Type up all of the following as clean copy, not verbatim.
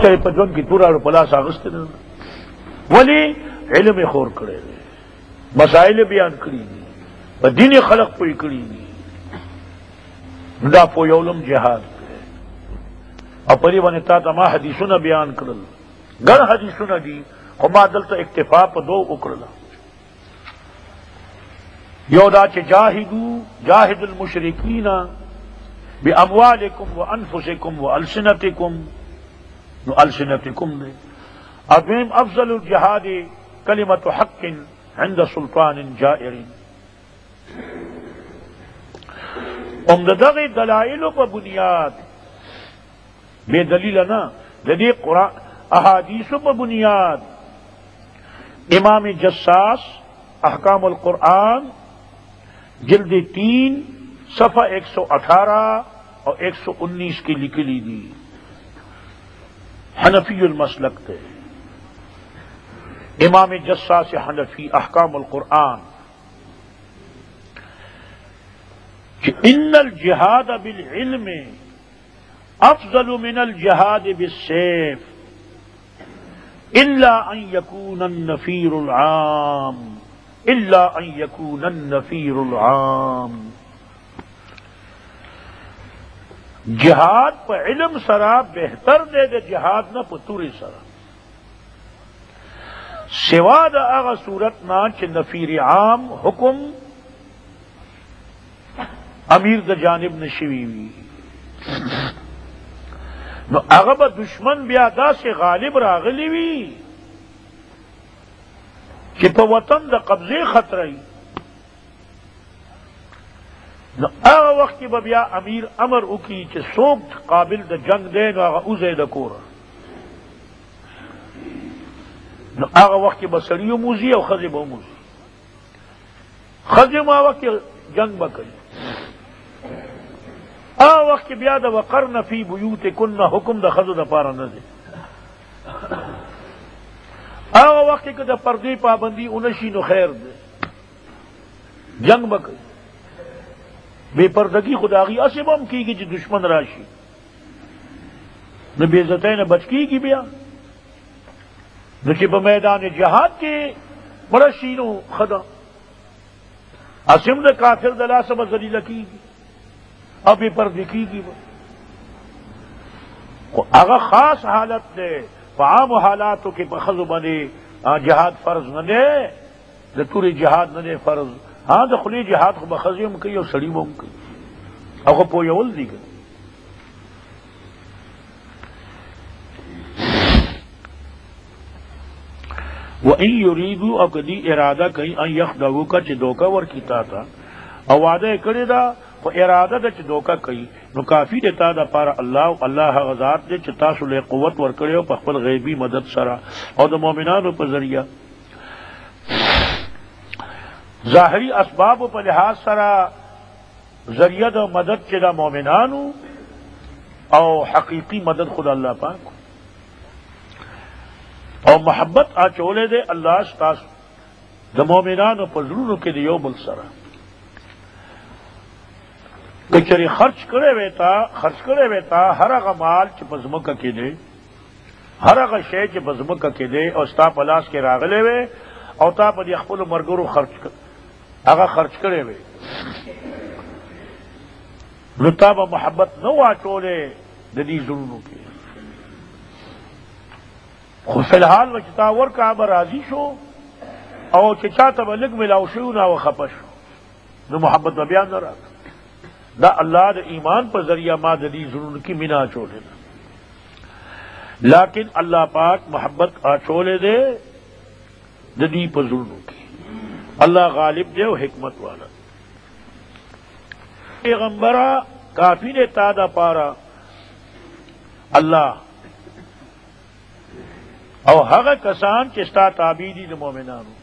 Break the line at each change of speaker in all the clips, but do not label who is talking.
چاہے پجون کی تورا پلا ساغست ولی علم خور کرے مسائل بیان کری دی دین خلق پوئی کری دی دا پوی علم جہاد اپری ونتا تما حدیثنا بیان کرل گن حدیثنا دی خما دلتا اکتفا پا دو اکرلا یودا چ جاہد المشرکین باموالکم وانفسکم والسنتکم نو السنتکم دے ادویم افضل الجہاد کلمت حق عند سلطان جائر امددغ دلائل پا بنیاد بے دلیل نا جدی قرآن احادیث پا بنیاد امام جساس احکام القرآن جلد 3 صفحہ 118 اور 119 کی لکھی لی دی حنفی المسلک تھے امام جساس حنفی احکام القرآن کہ ان الجہاد بالعلم افضل من الجہاد بالسیف الا ان يكون النفیر العام الا ان يكون النفیر العام جہاد پہ علم سرا بہتر دے دے جہاد نہ پتوری سرا سوا دا آغا صورت نا چھ نفیر عام حکم امیر دا جانب نشویوی نو آغا با دشمن بیا دا سے غالب راغلی وی کہ پا وطن دا قبضے خطرئی نو آغا وقت کی با بیا امیر امر اکی چھ سوک قابل دا جنگ دے نو آغا اوزے دا کورا نو آغا وقت کی با سڑیو موزی او خزی با موزی خزی ما وقت کی جنگ با کری آغا وقت کی بیا دا وقرن فی بیوت کن حکم دا خزو دا پارا نزے آغا وقت کی دا پردی پابندی انشی نو خیر دے جنگ با کری بے پردگی خداغی اسے بم کی گی جی دشمن راشی نہ بے عزتیں نہ بچ کی بیا نہ کہ میدان جہاد کے بڑا شینو خدا اسم دا کافر دلا سب ذلیل کی گی اب بے پردگی کی گی اگر خاص حالت دے عام حالاتوں کے پخذ بنے جہاد فرض نہ دے نہ توری جہاد نہ دے فرض ہاں تو خلی جہاد کو بخزیم کی اور سڑیبوں کی اور کو پویول دی گئی وہ ان یریدو اور کدی ارادہ کہیں ان یخدعو کا چدوکا ور کیتا تھا اور وعدہ کرے دا وہ ارادہ دا چدوکا کہیں نو کافی دیتا دا پارا اللہ غزات دے چتا سلے قوت ور کرے اور پخپل غیبی مدد سرا اور دا مومنانو پر ذریعہ ظاہری اسباب پر لحاظ سرا ذریعہ دا مدد چدا مومنانو او حقیقی مدد خدا اللہ پاک اور محبت آچولے دے اللہ ستاس دا مومنانو پر ضروروں کے دیو بل سرا کچری خرچ کرے ویتا ہر اگا مال چی پزمکا کے دے ہر اگا شے چی پزمکا کے دے اور ستا پلاس کے راغلے وے اور تا پا دی اخپل مرگرو خرچ کرے وے نتاب محبت نو آچولے ددی ضروروں کے خود فی الحال وچتا ورکا اب راضی شو او چچا تب لگ ملاو شو نا و خپش نو محبت و بیان نہ رہا دا اللہ دا ایمان پر ذریعہ ما ددی ضرور کی منا چولے لیکن اللہ پاک محبت آچولے دے ددی پر ضرور کی اللہ غالب دے و حکمت والا پیغمبرہ کافی نے تادا پارا اللہ او حق کسان چستا تابیدی دا مومنانو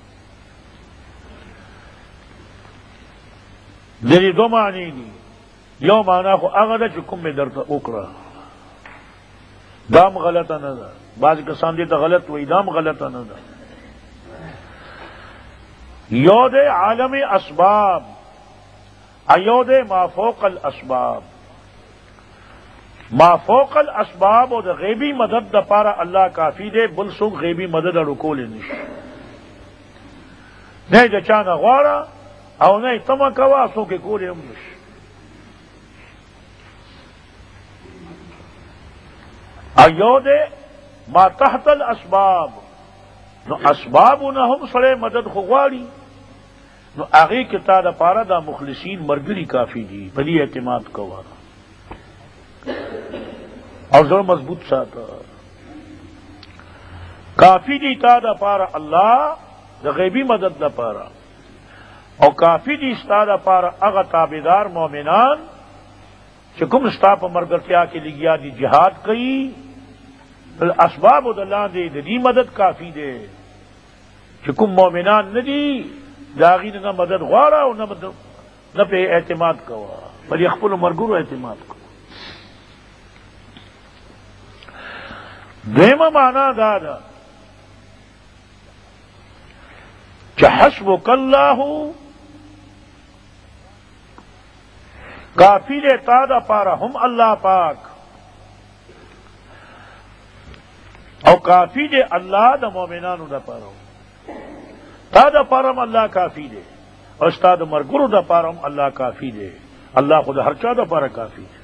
دری دو معنی دی یو معنی خو اغدا چکم میں درد اکرا دام غلطا ندا بعض کسان دیتا غلط وی دام غلطا ندا یو دے عالم اسباب ایو دے ما فوق الاسباب ما فوق الاسباب او د غیبی مدد د پاره الله کافی دی، بل څوک غیبی مدد اړکول نشي. نه د چانه غواړه او نه تمه کوه، څوک یې کول هم نشي. ایو دے ما تحت الاسباب، نو اسبابونه هم سره مدد خو غواړي، نو هغه کې تا د پاره دا مخلصین مرګري کافی دي، په دې اعتماد کوه او زړه مضبوط ساته. کافی دي تا د پاره الله د غیبی مدد د پاره، او کافی دي ستا د پاره هغه تابعدار مؤمنان چې کوم ستا په مرګرتیا کې لګیا دي، جهاد کوي. اسباب د لاندې د دې مدد کافی دی چې کوم مؤمنان نه دي داغي نه مدد غواړه او نه په اعتماد کوه، بلې خپل مرګورو اعتماد کوه. دیمه معنا دا ده چې حسبک الله کافی دے تا دا پارا هم اللہ پاک، او کافی دے اللہ دا مومنانو دا پارا، تا دا پارم اللہ کافی دے، اور ستا دا مرگرو دا پارم اللہ کافی دے. اللہ خود ہر چا دا پارا کافی دے.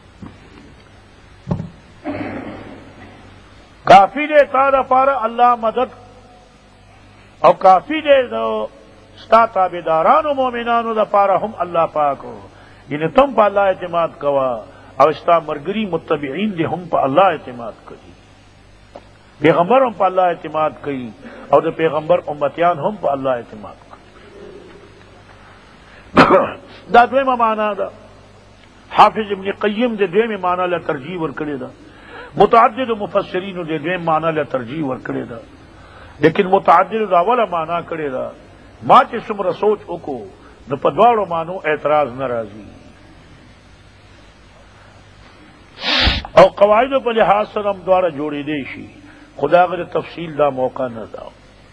کافی دے تا دا پارا اللہ مدد، او کافی دے دا ستا تابدارانو مومنانو دا پارا هم اللہ پاک ہو. یعنی تم پا اللہ اعتماد کوا، او استا مرگری متبعین دے ہم پا اللہ اعتماد کری، پیغمبر ہم پا اللہ اعتماد کری، او دے پیغمبر امتیان ہم پا اللہ اعتماد کری. دا دویمہ معنی دا حافظ ابن قیم دے دویمہ معنی لے ترجیح ورکڑے دا، متعدد مفسرین دے دویمہ معنی لے ترجیح ورکڑے دا، لیکن متعدد دا اولا معنی کرے دا. ما چے سمر سوچ اکو نو په دواړو مانو اعتراض ناراضی، او قواعد په لحاظ سره هم دواړه جوړېدی شي، خدا غره تفصیل دا موقع نه دا.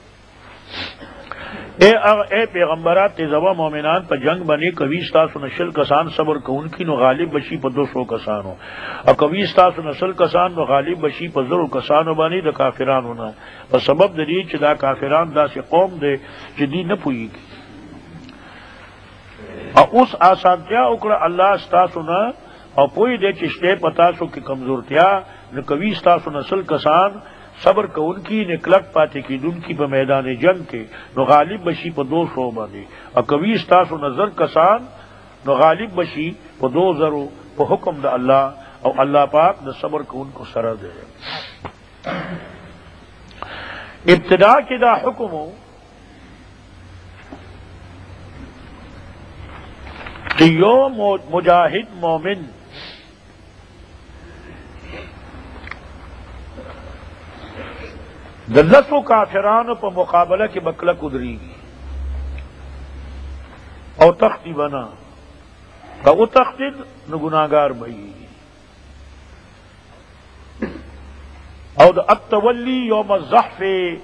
اے پیغمبرات تیزوا مومنان په جنگ باندې کوي تاسو نشل کسان صبر کوونکی نو غالب بشي په 200 کسانو، او کوي تاسو نشل کسان نو غالب بشي په 0 کسانو باندې د کافرانو نه، په سبب د دې چې دا کافران داسې قوم دي چې دی نه پوهیږي. او اس آسانتیا اکڑا اللہ ستاسو نا، او پوئی دے چشتے پتاسو کی کمزورتیا نکوی ستاسو نسل کسان صبر کو ان کی نکلک پاتے کی دن کی پا میدان جنگ کے نو غالب بشی پا 200 باندے، او کوی ستاسو نظر کسان نو غالب بشی پا 2,000 پا حکم دا اللہ، او اللہ پاک دا صبر کو ان کو سرا دے. ابتدا کی دا حکمو یو مجاہد مومن دلسو کافرانو پا مقابلہ کے بکلک ادری گی او تختی بنا کا او تختید نو گناہگار بھئی، او دا التولی یوم الزحف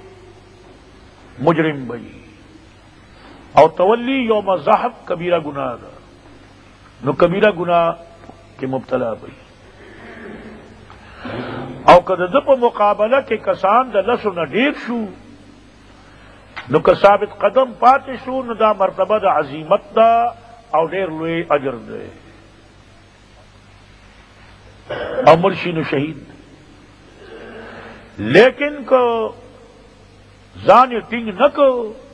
مجرم بھئی، او تولی یوم الزحف کبیرہ گناہ دا نو کبیرہ گناہ کے مبتلا بھئی. او کده د په مقابله کې کسان د لسو نه ډیر شو نو که ثابت قدم پاتې شو نو دا مرتبه د عظیمت دا او ډیر لوی اجر دی، او مرشي نو شهید. لیکن کو ځان یې ټینګ نه کو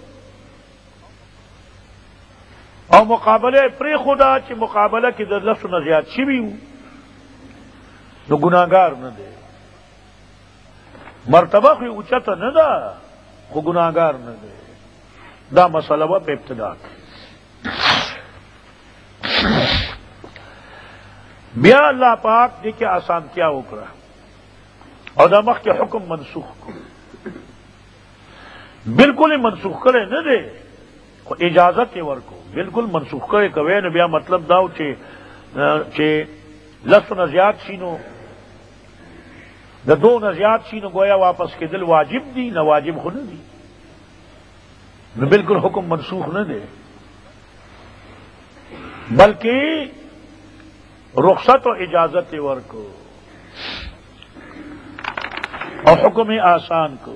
او مقابله پری خدا چې مقابله کې د لسو نه زیات شوي نو ګناهګار نه دی، مرتبه خو اوچته نه ده خو ګناهګار نه دی. دا مسله و په ابتدا بیا الله پاک دې کې آسانتیا وکړه او دا مخکې حکم منسوخ کړ، بالکل منسوخ کړي نه دی خو اجازت یې ورکو، بالکل منسوخ کړي کوي نو بیا مطلب دا و چې لسو نه زیات شي نو د 2 نه زیات شي نو گویا واپس کېدل واجب دي، نه واجب خو نه دي، نو بالکل حکم منسوخ نه دی، بلکہ رخصت و اجازت ورکو اور حکم آسان کو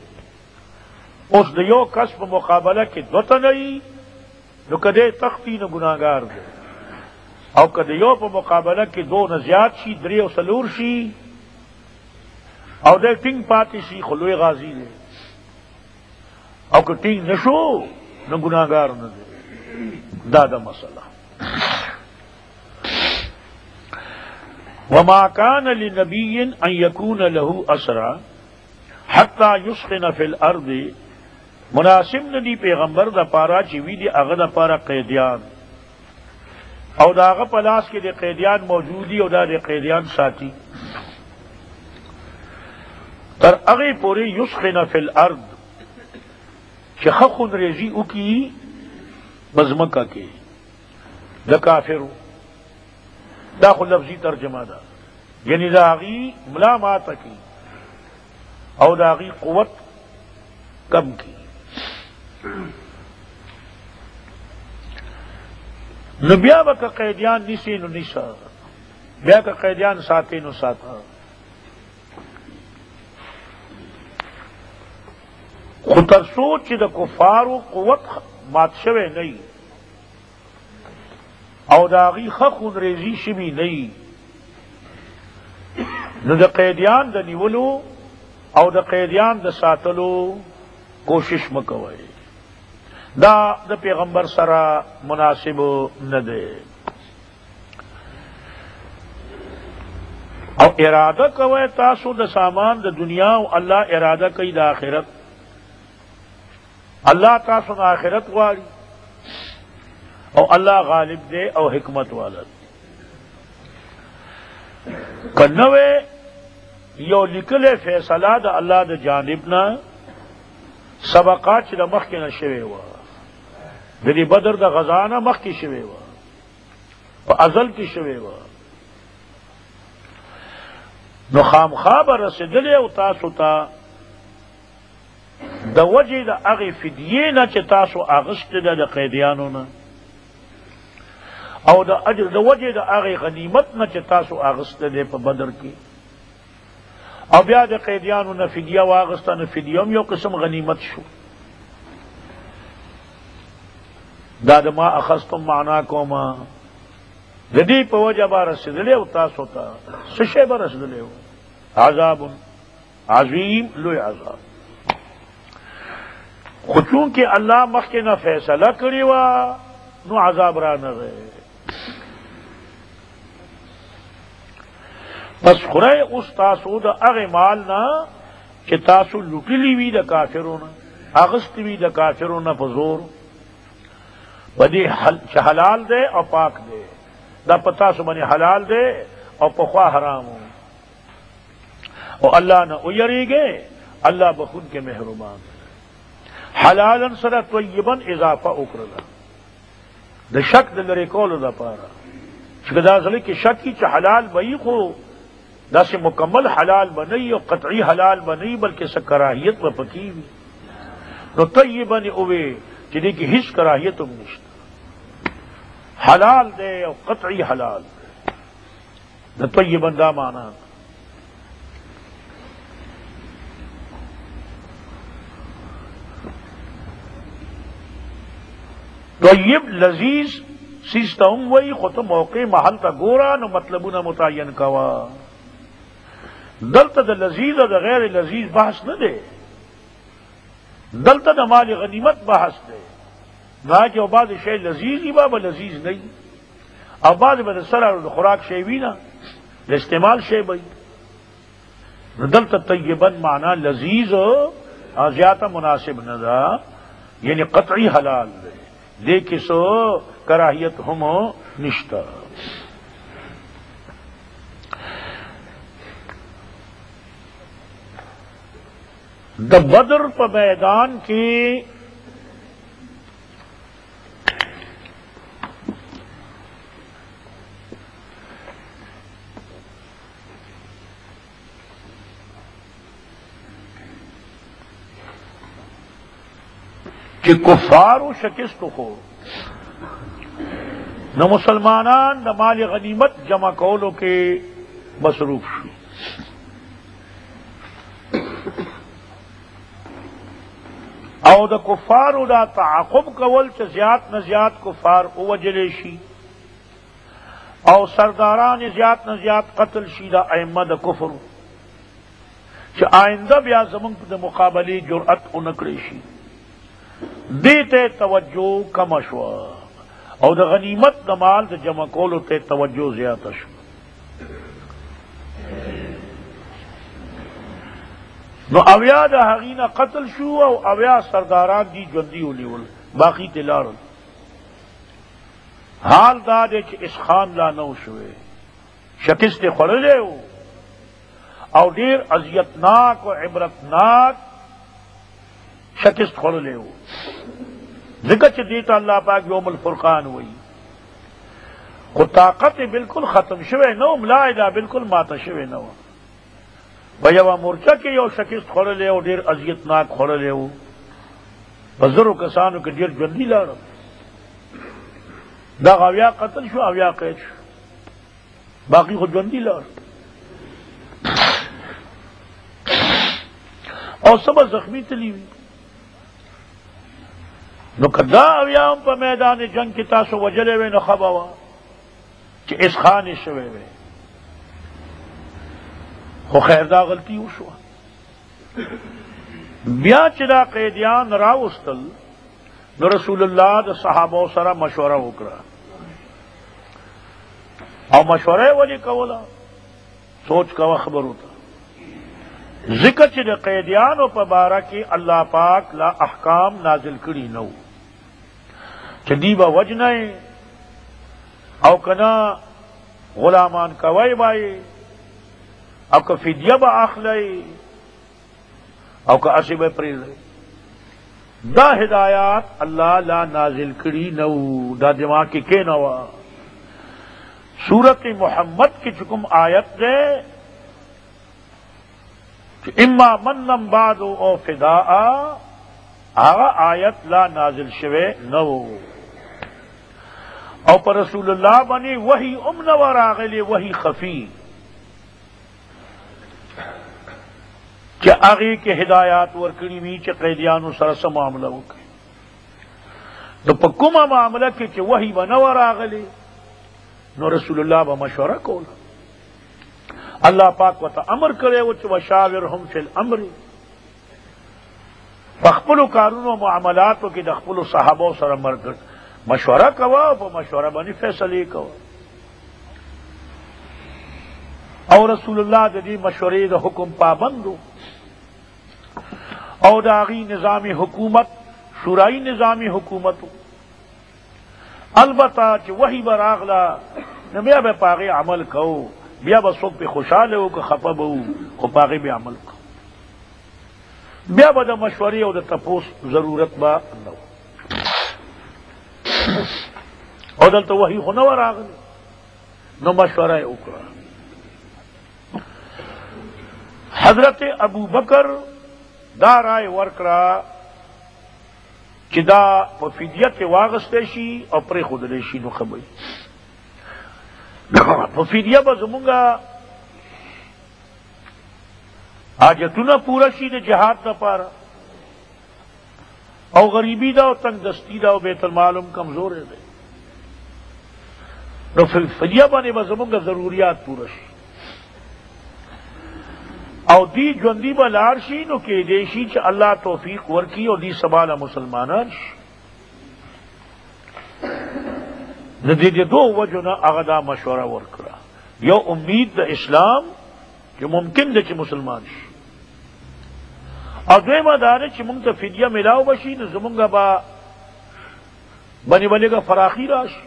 اس دیو کسب مقابلہ کے دوتا نہیں نو کدے تختی نو گناہگار دے او کدیو په مقابله کې دو نه زیات شي درې او څلور شي او د ټینګ پاتې شي خلوی غازی دی او که ټینګ نشو نو ګناهګار نه دی دا د مسله وما كان لنبي ان يكون له اسرى حتى يسخن في الارض مناسب ندی پیغمبر د پارا چې وی دی هغه د پارا قیدیان او داغه پلاس کې د قیدیان موجودی او د قیدیان ساتي تر هغه پوری یسخن فی الارض چې خخون ریزی او کی مزمکه کې د کافرو دا خو لفظی ترجمه ده یعنی داغي ملامات کی او داغي قوت کم کی نو بیا به که قیدیان نیسی نو نیسا بیا که قیدیان ساتی نو ساتا خود ترسو چې د کفارو قوت مات شوه نه او داغي خخون ریزی شوی نه نو د قیدیان د نیولو او د قیدیان د ساتلو کوشش مکوئ دا د پیغمبر سره مناسب نه ده او اراده کوي تاسو د سامان د دنیا او الله اراده کوي د آخرت الله تاسو د آخرت غواړي او الله غالب دی او حکمت والا دی کنوے یو لیکل فیصله د الله د جانب نه سبقات چې د مخکې نه شوی و د دې بدر د غزانه مخکې شوی و په ازل کې شوی و نو خامخا به رسېدلی او تاسو ته د وجې د هغې فدیې نه چې تاسو اغوستې ده د قیدیانو نه او د اجر د وجې د هغې غنیمت نه چې تاسو اغوسته دی په بدر کې او بیا د قیدیانو نه فدیه واغسته نو فدیه هم یو قسم غنیمت شو دا د ما اخذتم معنا کوما د دې په وجه به رسېدلی او تاسو ته څه شی به رسېدلی و عذاب عظیم لوی عذاب خو چونکې الله مخکې نه فیصله کړې وه نو عذاب را نغی پس خورای اوس تاسو د هغې مال نه چې تاسو لوټلی وي د کافرو نه اغوستې وي د کافرو نه په زور په دې چې حلال دی او پاک دی دا په تاسو باندې حلال دی او پخوا حرام و او الله نه ویریږئ الله بخونکې مهربان حلالا سره طیبا اضافه وکړله د شک د لرې کولو دپاره چې دا زړه کې شک کې چې حلال به وي خو داسې مکمل حلال به نه وي او قطعي حلال به نه وي بلکې څه کراهیت به پکې وي نو طیبا اووې چې دې کې هیڅ کراهیت هم نشته حلال دی او قطعي حلال دی د طیبا دا معنا طیب لذیذ سیستا هم وی خود موقع محل تا گورا نو مطلبونه متعین کوا دلتا دا لذیذ و دا غیر لذیذ بحث نه دے دلتا دا مال غنیمت بحث دے نا کہ او بعض شئی لذیذی بابا لذیذ نہیں او بعض با دا سرار دا خوراک شئی وی نا دا استعمال شئی بی دلتا طیبن معنی لذیذ و زیادہ مناسب ندا یعنی قطعی حلال دے دیکھ سو کراہیت ہم نشتا د بدر په میدان کې کہ کفار و شکست ہو نہ مسلمانان نہ مال غنیمت جمع کولو کے مصروف شو. او د کفارو دا تعاقب کول چې زیات نه زیات کفار ووجلی شي او سرداران زیات نه زیات قتل شي دا ائمه د کفر چې آئنده بیا زمونږ د مقابلې جرأت اونکړي شي دې ته توجه کم شوه او د غنیمت د مال د جمع کولو ته توجه زیاته شوه. نو اویا د هغې نه قتل شو او اویا سرداران دی ژوندي ونیول باقي ته لاړل. حال دا دی چې اسخان لا نه و شوی شکست یې خوړلی و او ډېر اذیتناک او عبرتناک شکست خوړلی و ځکه چې دې ته الله پاک یوم الفرقان وایي خو طاقت یې بالکل ختم شوی نه و ملا یې دا بالکل ماته شوی نه و په یوه مورچه کې یو شکست خوړلی او ډېر اذیتناک خوړلی و په زرو کسانو کې ډېر ژوندي لاړل دغه اویا قتل شو اویا قید شو باقي خو ژوندي لاړل او سبا زخمی تلی وي. نو که دا اویا هم په میدان جنگ کې تاسو وجلی وی نو ښه به وه چې اسخان یې شوی وی خو خیر دا غلطی وشوه. بیا چې دا قیدیان راوستل نو رسول الله د صحابو سره مشوره وکړه او مشوره یې ولې کوله سوچ کوه خبرو ته ذکر چې د قیدیانو په باره کې الله پاک لا احکام نازل کړي نه وو چې دی به وجنئ او که نه غلامان کوئ بایئ او که فدیه به اخلی او که اسی به پریږدئ دا ہدایات اللہ لا نازل کری نو دا دماغ کی کے نوا. سورت محمد کی چکم آیت دے اما منم بعد او فداء آغا آیت لا نازل شوے نو او پر رسول اللہ بنی وہی امنور آغلی وہی خفی کہ آگے کے ہدایات ورکڑی ہوئی کہ قیدیانو سرس معاملہ وکڑی تو پکما معاملہ کہ وہی بنور آغلی نو رسول اللہ با مشورہ کولا اللہ پاک و تا امر کرے وچ وشاورہم فی الامر فخپلو قانون و معاملاتو کی دخپلو صحابو سر مرکر مشورہ کوا و مشورہ بنی فیصلے کوا او رسول اللہ دی مشورے دا حکم پابندو او داغی نظامی حکومت شورائی نظامی حکومت البتہ چې وحی براغلا نو بیا به پاغی عمل کو بیا به څوک په خوشاله او که خفه به خو پاغی به عمل کو بیا به د مشورې او د تپوس ضرورت به نه او دلته وحی خو نه راغلی نو مشوره یې وکړه. حضرت ابو بکر دا رائے ورکړه چې دا په فدیه کې واغستی شي او پرېښودلی شي نو ښه به په فدیه به زمونږه حاجتونه پوره شي د جهاد دپاره او غریبی دا او تنگ دستی دا او بیت المال هم کمزوری دی نو فدیه باندې به زمونږه ضروریات پوره شي او دی ژوندي به لاړ شي نو کېدی شي چې الله توفیق ورکړي او دی سباله مسلمانان شي. د دې دوه وجو نه هغه دا مشوره ورکړه یو امید د اسلام چې ممکن دی چې مسلمان شي او دویمه دا ده چې موږ ته فدیه میلاو به شي نو زمونږ به بنې بنېږه فراخي راشي.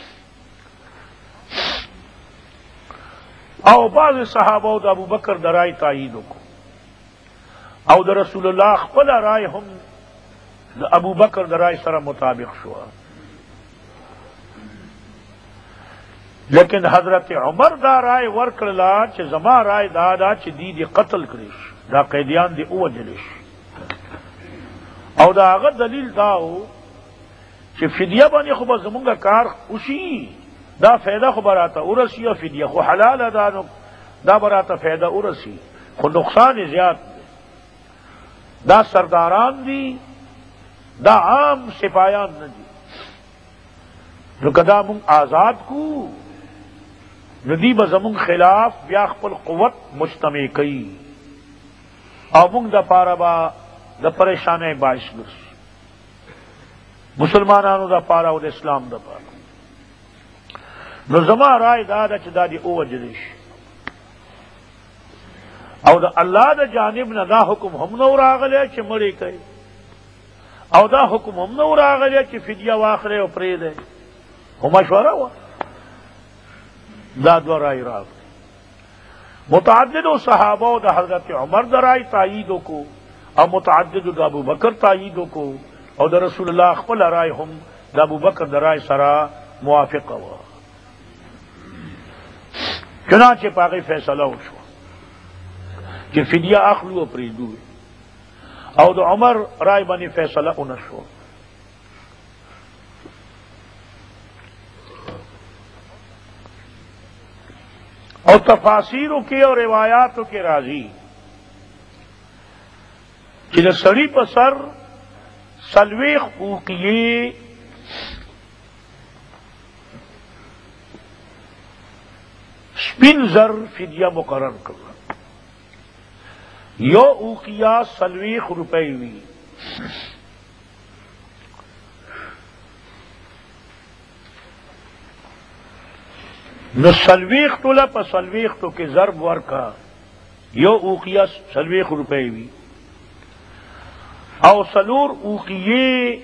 او بعض صحابه د ابو بکر د رائے تایید وکړو او د رسول الله خپل رائے هم د ابو بکر د رائے سره مطابق شو لیکن حضرت عمر دا رائے ورکړله چې زما رائے دا ده چې دی قتل کړي شي دا قیدیان دی ووجلی شي او دا هغه دلیل دا و چې فدیه باندې خو به زمونږ کار وشي، دا فایده خو به راته ورسي، او فدیه خو حلاله ده، نو دا به راته فایده ورسي، خو نقصان یې زیات دی. دا سرداران دي، دا عام سپایان نه دي. نو که دا مونږ آزاد کو، نو دی به زمونږ خلاف بیا خپل قوت مجتمع کوي، او مونږ د پاره به د پریشانۍ باعث ګرځي، مسلمانانو د پاره او د اسلام د پاره. نو زما رائے دا ده چې دا دی ووجلی شي، او د الله د جانب نه دا حکم هم نه راغلی چې مړی کوي، او دا حکم هم نه راغلی چې فدیه واخلئ او پرېږدئ، خو مشوره وه. دا دوه رائے راغلی. متعددو صحابہ د حضرت عمر د رائے تائید کو، او متعددو د ابوبکر تائید کو، او د رسول الله خپل رائے هم د ابوبکر د رائے سره موافقه وه. چنانچہ پاغی فیصله وشو چې فدیه اخلو او پرېږدو، او د عمر رائے باندې فیصله ونه شو. اور تفاسیروں کے اور روایاتوں کے راضی کہ د سړي په سر څلوېښت اوقیې سپین زر فدیه مقرر کړه. یو اوقیه 40 روپۍ وي. نو 40 توله په 40 کې ضرب ورکا، یو اوقیه 40 روپۍ وي، او 4 اوقیې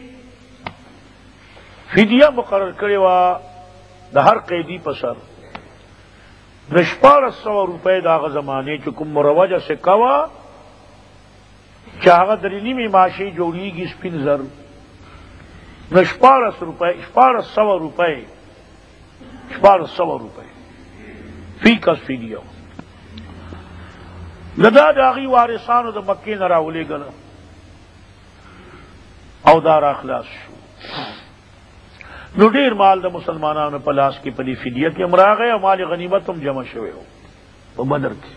فدیه مقرر کړې وه د هر قیدی په سر. نو 1400 روپۍ د هغه زمانې چې کوم مروجه سکه وه چې هغه درې نیمې ماشې جوړېږي سپین زر، نو 1400 روپۍ 1400 روپۍ فی کس فدیه. دا د هغې وارثانو د مکې نه راولېږله، او دا را خلاص شو. نو ډیر مال د مسلمانانو په لاس کې په دې فدیه کې هم راغی، او مال غنیمت هم جمع شوی و په بدر کې.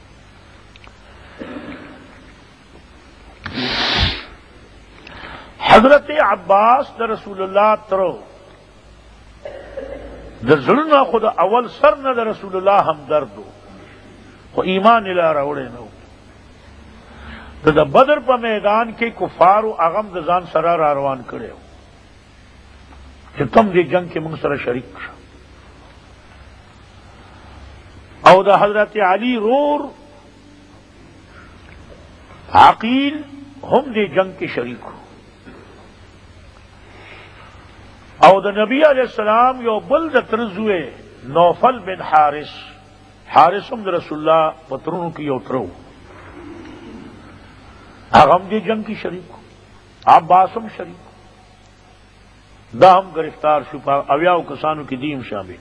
حضرت عباس د رسول الله تر د زړه خو د اول سر نه د رسول الله همدرد و، خو ایمان یې لا راوړی نه و. د بدر په میدان کې کفارو اغم د ځان سره را روان کړی و چې تم دې جنگ کې موږ سره شریک شه، او د حضرت علی رور عقیل هم دې جنگ کې شریک و، او د نبی علیہ السلام یو بل د ترزوے نوفل بن حارث هم د رسول الله پترونو کې یو ترو، هغه هم دې جنگ کې شریک و، عباس هم شریک، دا هم گرفتار شو، په 80 کسانو کې دیم شامل.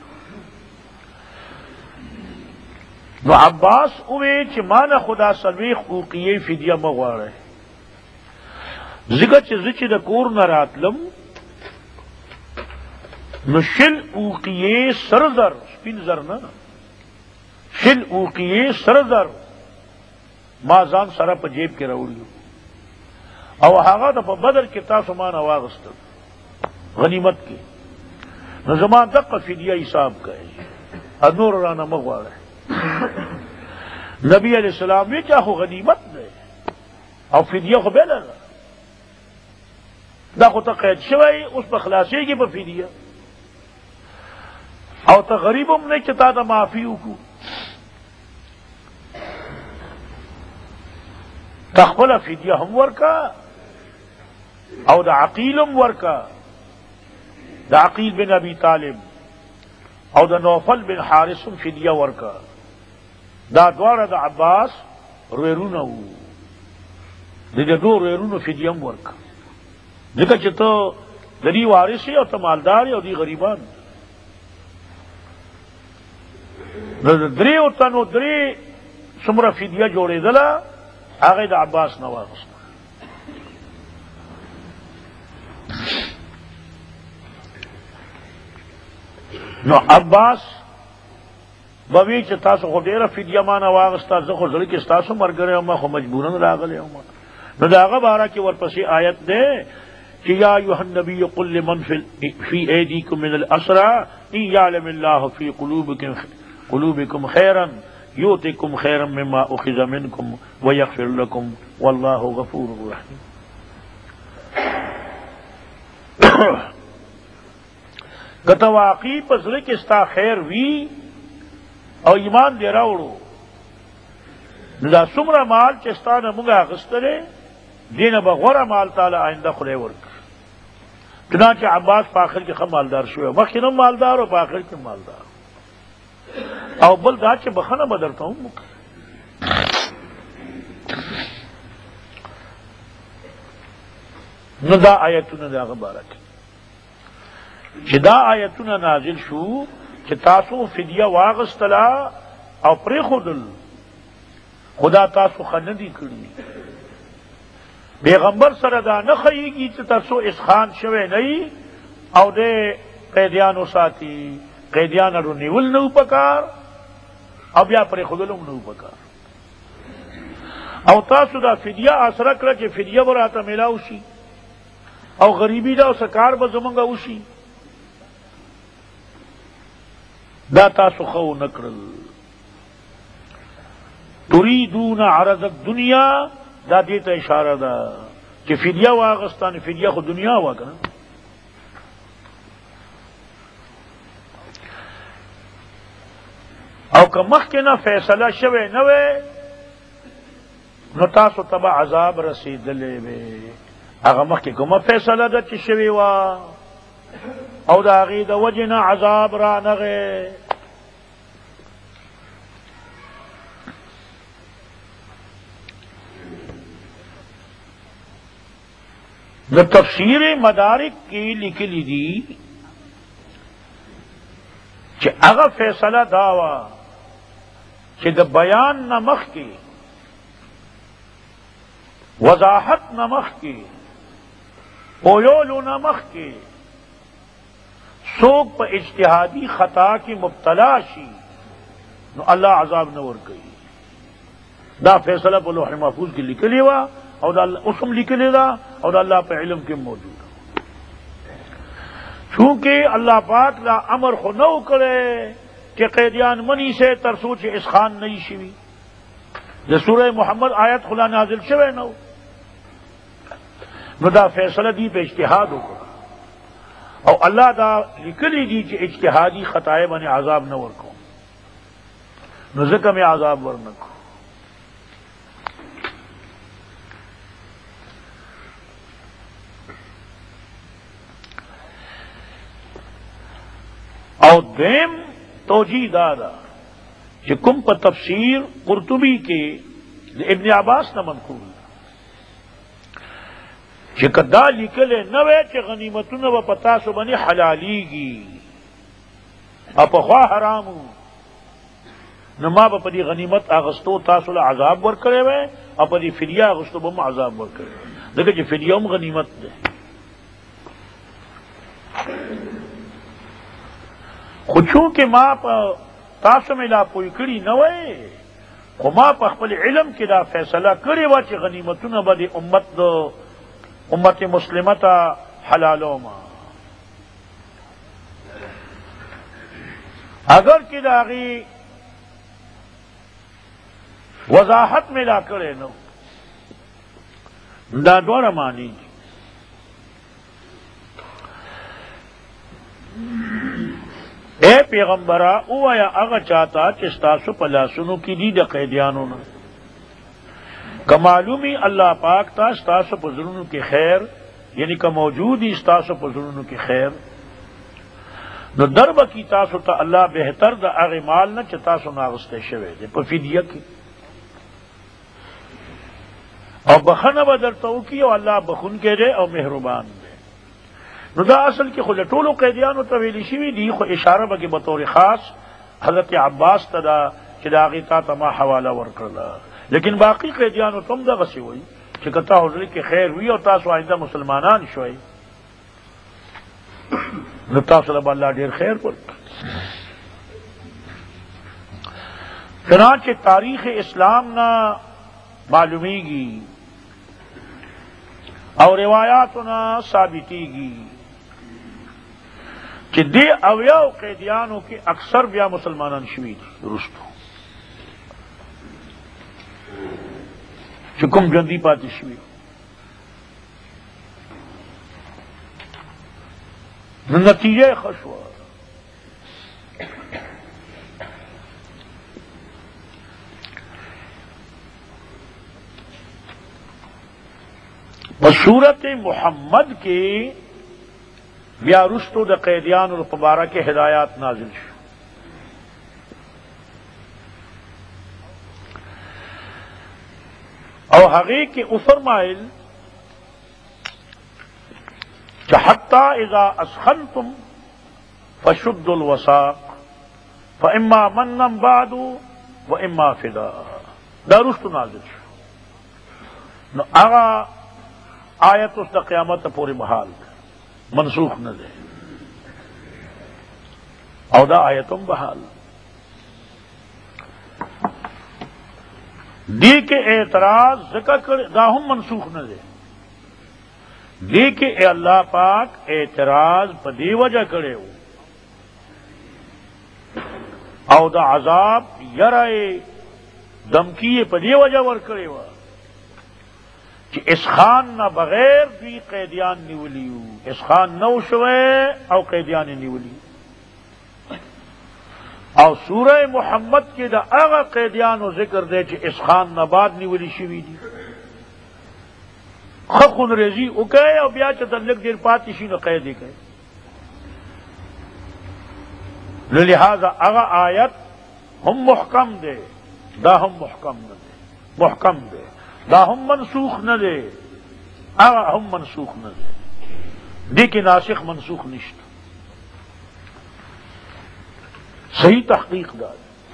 نو عباس اوے چې مانه خدا 40 اوقیې فدیه مه غواړئ، ځکه چې زه چې د کور نه راتلم نو 60 اوقیې سره زر، سپین زر نه، 60 اوقیې سره زر ما ځان سره په جیب کې راوړي، او هغه د په بدر کې تاسو ما نه واغستل غنیمت کې. نو زما دقه فدیه حساب کوي، نور رانه مه غواړئ. نبی علیہ السلام وی چا خو غنیمت دی او فدیه خو بله ده، دا خو ته قید شوی، اوس په خلاصېږي په فدیه، او ته غریب هم نه چې تا ته معافي وکړو، ته خپله فدیه هم ورکه، او د عقیل هم ورکه، د عقیل بن ابي طالب او د نوفل بن حارث هم فدیه ورکه. دا دواړه د عباس رویرونه وو، د دې دوه رویرونو فدیه هم ورکه، ځکه چې ته د دې وارث یې او ته مالدار یې او دې غریبان. د دریو تنو درې څومره فدیه جوړېدله هغه د عباس نه واغسته. نو عباس بوی چې تاسو خو ډیره فدیه مانه واغستا، زه خو زړه کې ستاسو مرګره یم، خو مجبورن راغلی یم. نو د هغه باره کې ورپسې آیت دی کہ یا ایھا النبی قل لمن فی ایدیکم من الاسری ان یعلم اللہ فی قلوبکم خیرا یؤتکم خیرا مما اخذ منکم ویغفر لکم واللہ غفور رحیم. کته واقعی پسره کې ستا خیر وی او ایمان دې راوړو، دا څومره مال چې ستا نه موږ اخیستلی دینه به غوره مال تعالی آئنده خدای ورک. چنانچہ عباس په آخر کې ښه مالدار شوی، مخکې نه مالدار او په آخر کې مالدار. او بل دا چې بخنه به درته هم وکړي. نو دا آیتونه د هغه باره کې چې دا آیتونه نازل شو چې تاسو فدیه واغستلا او پرېښودل، خدا تاسو ښه نه دي کړي. پیغمبر سره دا نه ښیږي چې تاسو اسخان شوی نه یي او د قیدیانو ساتي، قیدیانو نیول نه پکار او بیا پرېښودل هم نه پکار. او تاسو دا فدیه آسره کړه چې فدیه به راته میلاو شي او غریبی دا او سکار به زمونږ وشي، دا تاسو خو نه کړل. تريدون عرض الدنیا، دا دې ته اشاره ده چې فدیه واغستان، فدیه خو دنیا وکنه. او که مخکې نه فیصله شوی نه وی نو تاسو ته به عذاب رسېدلی وی. هغه مخکې کومه فیصله ده چې شوې وه او د هغې د وجې نه عذاب رانغی. د تفسیر مدارک کی لکلی دی چې هغه فیصله دا وه چې د بیان نه مخکې، وضاحت نه مخکې، پویولو نه مخکې څوک په اجتهادي خطا کې مبتلا شي نو الله عذاب نه ورکوي. دا فیصله په لوح محفوظ کې لیکلې وه او دا اوسم لیکلې ده او دا الله په علم کې موجود. چونکہ اللہ پاک لا امر خو نو کرے کہ قیدیان منی سے ترسو چې اسخان نہیں شوی. د سورہ محمد آیت خلا نازل شوی نو نو دا فیصلہ دی پہ اجتہاد وکړه او اللہ دا لکلی دی چې اجتہادی خطائے باندې عذاب نہ ورکو، نو ځکه مې عذاب ورنکو. او دیم توجیہ دادا کہ کم پر تفسیر قرطبی کے ابن عباس نہ منقول کہ کدا لکلے نوے کہ غنیمتون و پتاسو بنی حلالی گی اپخوا حرامو نما پدی غنیمت آغستو تاسو عذاب ور کرے وے اپدی فدیہ آغستو بم عذاب ور کرے. دیکھیں کہ فدیہ ہم غنیمت دے. خو چونکہ ما په تاسو مې لا پوی کړي نه وای، خو ما په خپل علم کې دا فیصله کړې وه چې غنیمتونه به د امت مسلمه ته حلالوما. اگر چې د هغې وضاحت مې لا کړی نو دا دواړه معنی دي. اے پیغمبرا اوایا اغا چاہتا چستاسو پلاسنو کی دی دا قیدیانو نا کہ معلومی اللہ پاک تا ستاسو پزرونو کی خیر، یعنی کہ موجودی ستاسو پزرونو کی خیر، نو درب کی تاسو تا اللہ بہتر دا اغی مال نا چتاسو ناغستے شوے دے پا فدیہ کی او بخن بدرتاو کی او اللہ بخن کے دے او مہربان دے. نو دا اصل کی خود ټولو قیدیانو ته ویلی شوي دي، خو اشاره به کې بطور خاص حضرت عباس ته دا چې د هغې تا ته ما حواله ورکړله، لیکن باقی قیدیانو ته هم دغسې وایي چې که تا حضرت کې خیر وي او تاسو آئنده مسلمانان شوئ نو تاسو له به الله ډېر خیر ورکړي. چنانچہ تاریخ اسلام نہ معلومی گی اور روایات نہ ثابتی گی کہ دے اویاء قیدیانوں کے اکثر بیا مسلمانان شوی تھی رستو چکم جندی پاتی شوی نتیجہ خشوہ بصورت محمد کے بیا رستو د قیدیان اور پبارہ کے ہدایات نازل شو اور حقیق کے افرمائل کہ حتی اذا اسخنتم فشدوا الوثاق فاما منا بعد واما فداء دا رستو نازل شو نو آغا آیت اس دا قیامت پوری محال منسوخ نہ دے او دا آیتم بحال دی کے اعتراض ذکر دا ہم منسوخ نہ دے دی کے اے اللہ پاک اعتراض پدی وجہ کرے ہو او دا عذاب یرائے دمکی پدی وجہ ور کرے ہوا کہ اس خان نہ بغیر بھی قیدیان نیولیو اس خان نو شوے او قیدیان نیولی او سورہ محمد کے دا اغا قیدیان و ذکر دے کہ اس خان نہ بعد نیولی شوی دی خخن ریزی اکے او بیا چا تلک دیر پاتی شی نو قیدی کہے لہذا اغا آیت ہم محکم دے دا ہم محکم نہ دے محکم دے دا ہم منسوخ نہ دے آغا ہم منسوخ نہ دے دی کہ ناسخ منسوخ نشت صحیح تحقیق دار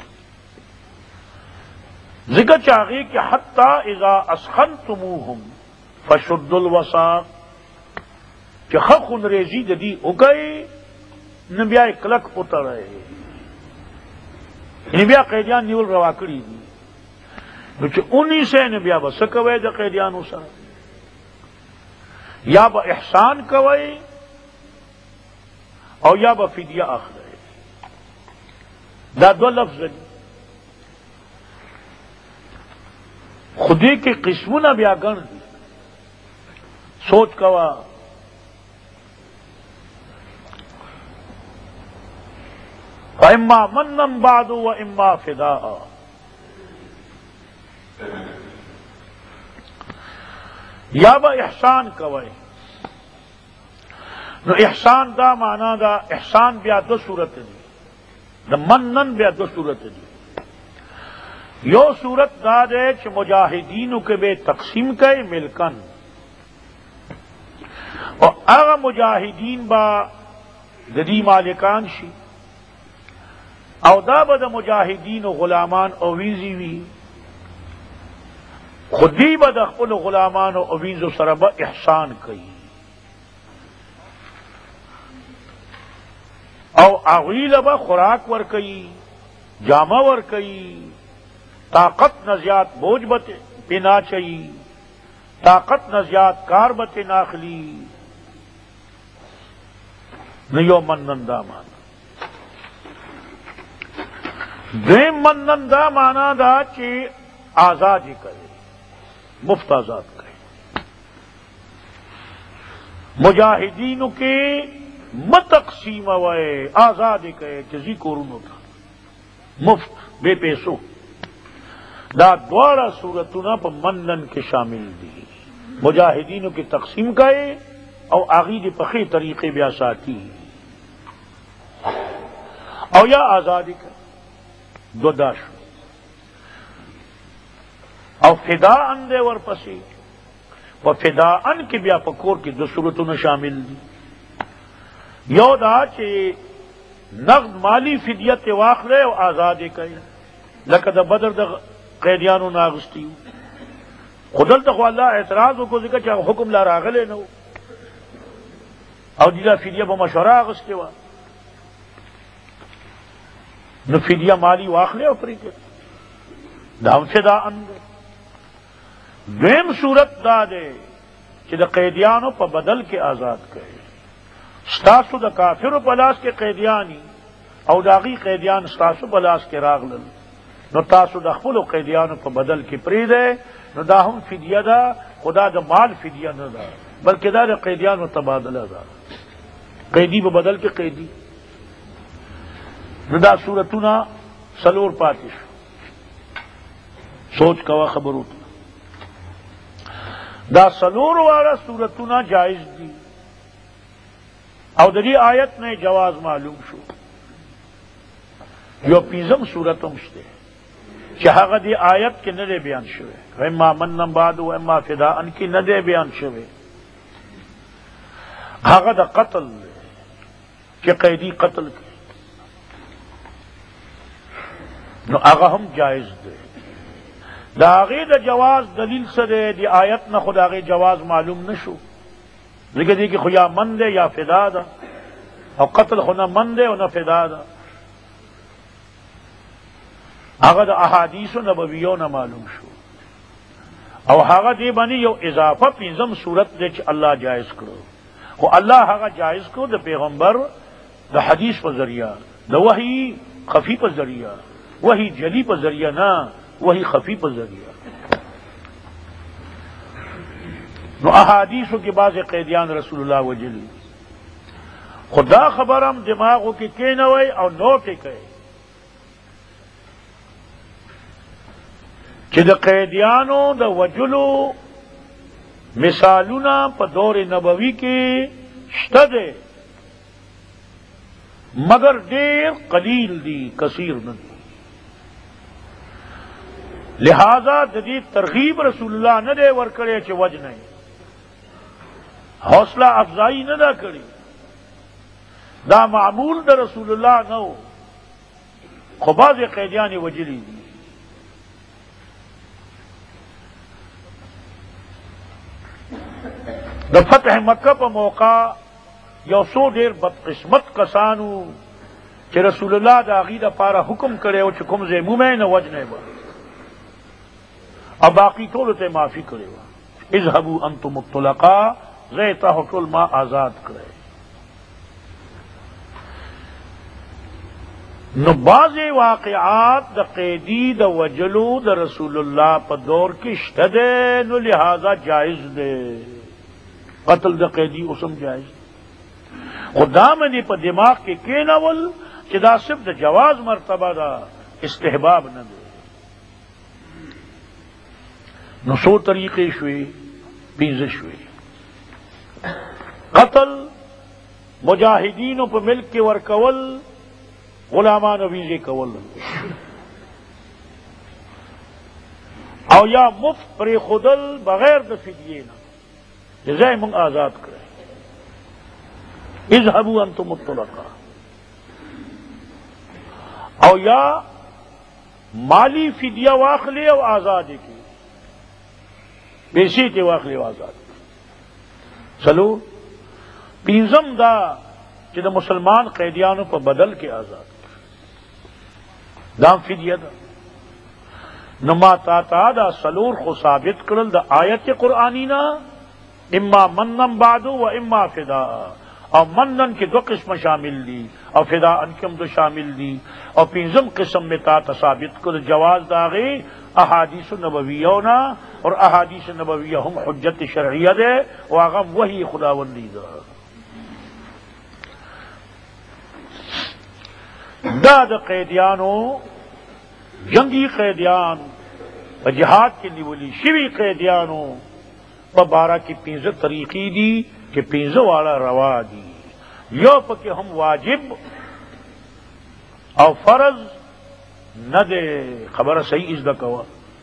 ذکر چاہیے کہ حتی اذا اسخنتموہم فشدوا الوثاق کہ خخن ریزی جدی اگئے نبیا کلک اتر رہے نبیا قیدیان نیول رواکڑی دی انہی سے نبیا با سکوے دا قیدیانو سا یا با احسان کوئے او یا با فدیہ آخرے دا دو لفظ دی خودی کے قسمنا بیا گن دی سوچ کوا فاما منن بعد و اما فداء یا با احسان کوئے نو احسان دا مانا دا احسان بیا دو صورت دی دا منن بیا دو صورت دی یو صورت دا دے چھ مجاہدینو کے بے تقسیم کئے ملکن اور اغا مجاہدین با ددی مالکان شی او دا با دا مجاہدین و غلامان او ویزی وی خودی با دا خپل غلامان و اویز و سربا احسان کئی او اغیل با خوراک ور کئی جامع ور کئی طاقت نزیات بوجھ بت پینا چئی طاقت نزیات کار بت ناخلی نیو منن دا مانا دیم منن دا مانا دا چی آزادی کرے مفت آزاد کرے مجاہدین کے متقسیم وے آزاد کرے جزی کورونو تھا مفت بے پیسو دا دوارا صورتنا پا منن کے شامل دی مجاہدین کی تقسیم کرے او آغید پخی طریقے بیا ساتھی او یا آزادی کرے دو داشو او فداءن دے ور پسی و فداءن کی بیا پکور کی دو صورتوں شامل دی یو دا چی نقد مالی فدیت واخلے و آزادی کئی لکہ دا بدر دا قیدیانو ناغستیو خودل تخو اللہ اعتراض کو ذکر چاہ حکم لا راغلے نو او دیلا فدیہ با مشورہ آغستے وا نو فدیہ مالی واخلے او پریکے دام فدا اندے دویم صورت دا دے چې د قیدیانو په بدل کې آزاد کړي ستاسو د کافرو په لاس کې قیدیانی او داغي قیدیان ستاسو په لاس کې راغلل نو تاسو د خپل قیدیانو په بدل کې پریږدئ نو دا هم فدیه ده خدا د مال فدیه نه ده بلکې دا د قیدیانو تبادله ده قیدی په بدل کې قیدی نو دا صورتونه سلور پاتې شو سوچ کوا خبرو دا سلور والا صورتونه جائز دي او د دې آیت نه جواز معلوم شو یو پیزم صورت هم شته چې هغه دې آیت کې نه دی بیان شوی و اما من بعد و اما فداء کې نه دی بیان شوی هغه د قتل چې قیدی قتل کوي نو هغه هم جائز دی دا هغې د جواز دلیل څه دی د آیت نه خو د هغې جواز معلوم نشو ځکه دې کې خو یا من دی یا فدا ده او قتل خو نه من دی او نه فدا ده هغه د احادیثو نبویو نه معلوم شو او هغه دې باندې یو اضافه پنځم صورت دی چې الله جائز کړو خو الله هغه جائز کړو د پیغمبر د حدیث په ذریعہ د وحی خفی په ذریعہ وحی جلی په ذریعہ نه وہی خفی پر ذریعہ نو احادیثوں کے بعض قیدیان رسول اللہ وجلی خدا خبرم دماغوں کی کینوئی اور نوٹے کہے کہ دا قیدیانوں دا وجلو مثالنا پا دور نبوی کی شتد مگر دیر قلیل دی کثیر نہیں لہذا جدید ترغیب رسول اللہ نہ دے ور کرے کہ وج نہیں حوصلہ افزائی نہ دا کری دا معمول دا رسول اللہ نہ ہو خباز قیدیان وجلی دی دا فتح مکہ پا موقع یو سو دیر بدقسمت کسانو کہ رسول اللہ دا غیدہ پارا حکم کرے او چکم زیمو میں نہ وج نہیں با اب باقی ٹول تے معافی کرے وا اذهبوا انتم الطلقاء زیتا ټول ما آزاد کرے نو بعض واقعات د قیدی د وجلو د رسول اللہ په دور کې شته ده نو لہذا جائز ده قتل د قیدی اسم جائز خدا منی په دماغ کې کینول چې دا صرف د جواز مرتبه ده استحباب نه ده نو سو طریقے شوی پینزه شوی قتل مجاہدینوں پہ ملک کے ورکول غلامان ویزے کول او یا مفت پر خودل بغیر د فدیے نہ جزائے من آزاد کرے اذهبوا انتم الطلقاء او یا مالی فدیہ واخلے او آزاد کی پیشی کے واقعی آزاد چلو پینزم دا کہ دا مسلمان قیدیانوں پر بدل کے آزاد دام فدیہ دا نما تا دا سلور خو ثابت کرل دا آیت قرآنینا اما منن بعدو و اما فداء اور منن کے دو قسم شامل دی اور فداء ان کے ہم دو شامل دی اور پینزم قسم میں تا ثابت کرل جواز داغی احادیث نبویونا اور احادیث نبویہ ہم حجت شرعیہ دے واغم وہی خداوندی دا دا قیدیانو جنگی قیدیان و جہاد کے نیولی شوی قیدیانو بارہ کی پینزہ طریقی دی کہ پینزہ والا روا دی یو پکے ہم واجب او فرض نہ دے خبر صحیح از دکوا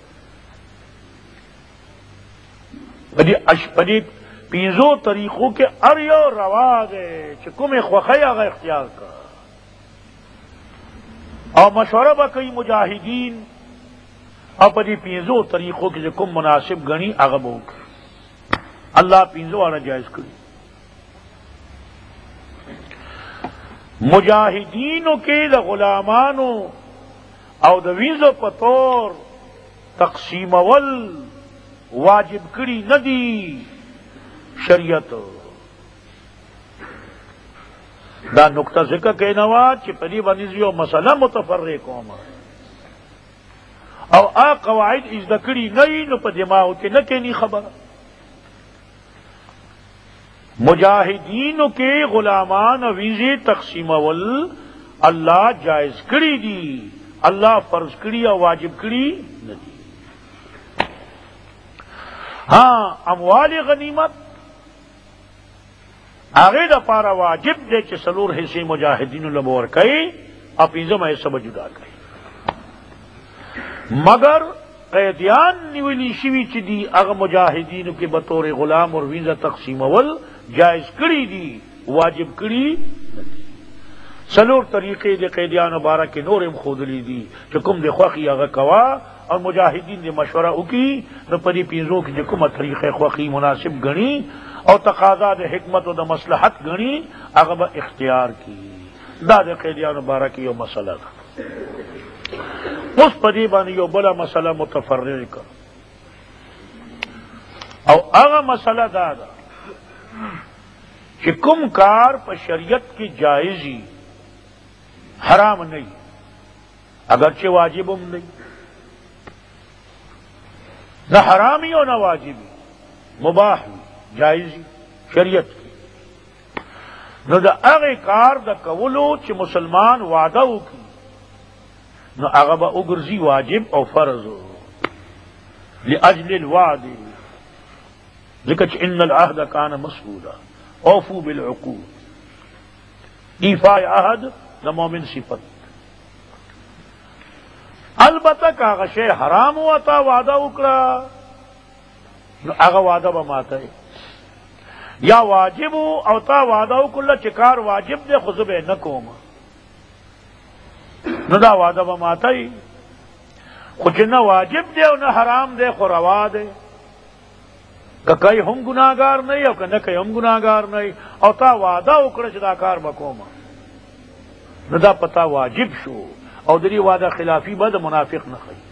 پدی پینزو طریقوں کے اریو روا دے چکم خوخیا کا اختیار کا اور مشورہ با کئی مجاہدین اور پدی پینزو طریقوں کے کم مناسب گنی اغبوں کے اللہ پینزو والا جائز کری مجاہدینو کے دا غلامانو او دا وینزو پتور تقسیم اول واجب کری ندی شریعت. دا نقطہ ذکر کہنوا چی پدی بنیزیو مسئلہ متفرق ہوما او آ قواعد از دکڑی نئی نو پا دماغ کے نکینی خبر. مجاہدینو کے غلامان ویزی تقسیم اول اللہ جائز کری دی، اللہ فرض کری یا واجب کری ندی. ہاں اموال غنیمت آگے دا پارا واجب دے چھ سلور حصے مجاہدین لبور کئی اپیزم ایسا بجدا کئی، مگر قیدیان نیولی شوی چی دی اگر مجاہدین کے بطور غلام اور ویزا تقسیم اول جائز کری دی واجب کری ندی. سلور طریقے دے قیدیان بارہ کے نورم خودلی دی چکم دے خواقی اگر کوا اور مجاہدین دے مشورہ اکی نو پدی پیزوں کی جکم طریقے خواقی مناسب گنی اور تقاضا دے حکمت و دا مصلحت گنی اگر با اختیار کی. دا دے قیدیان بارہ کی یو مسئلہ دا. اس پدی بانی یو بلا مسئلہ متفرق او اگر مسئلہ دا دا کہ کم کار پر شریعت کی جائزی حرام نہیں اگرچہ واجبم نہیں، نہ حرامی اور نہ واجبی، مباح جائزی شریعت کی. نو دا اغی کار دا کولو چھ مسلمان وعدہ کی نو اغبا اگرزی واجب او فرض لأجل الوعد ذکر چھ ان العہد کان مسئولا اوفو بالعقود. ایفاء عہد دا مومن صفت. البتہ کاغا شے حرام ہوا تا وعدہ اکڑا نو اغا وعدہ بماتا ہے، یا واجب او تا وعدہ اکڑا چکار واجب دے خزبے نکوما نو دا وعدہ بماتا ہی. کچھ نہ واجب دے او نہ حرام دے خو روا دے، کہ کئی ہم گناہگار نہیں او کہ نہ کئی ہم گناہگار نہیں، او تا وعدہ اکڑا چدا کار بکوما نو دا پتا واجب شو او دری وعدہ خلافی بد منافق نہ خی.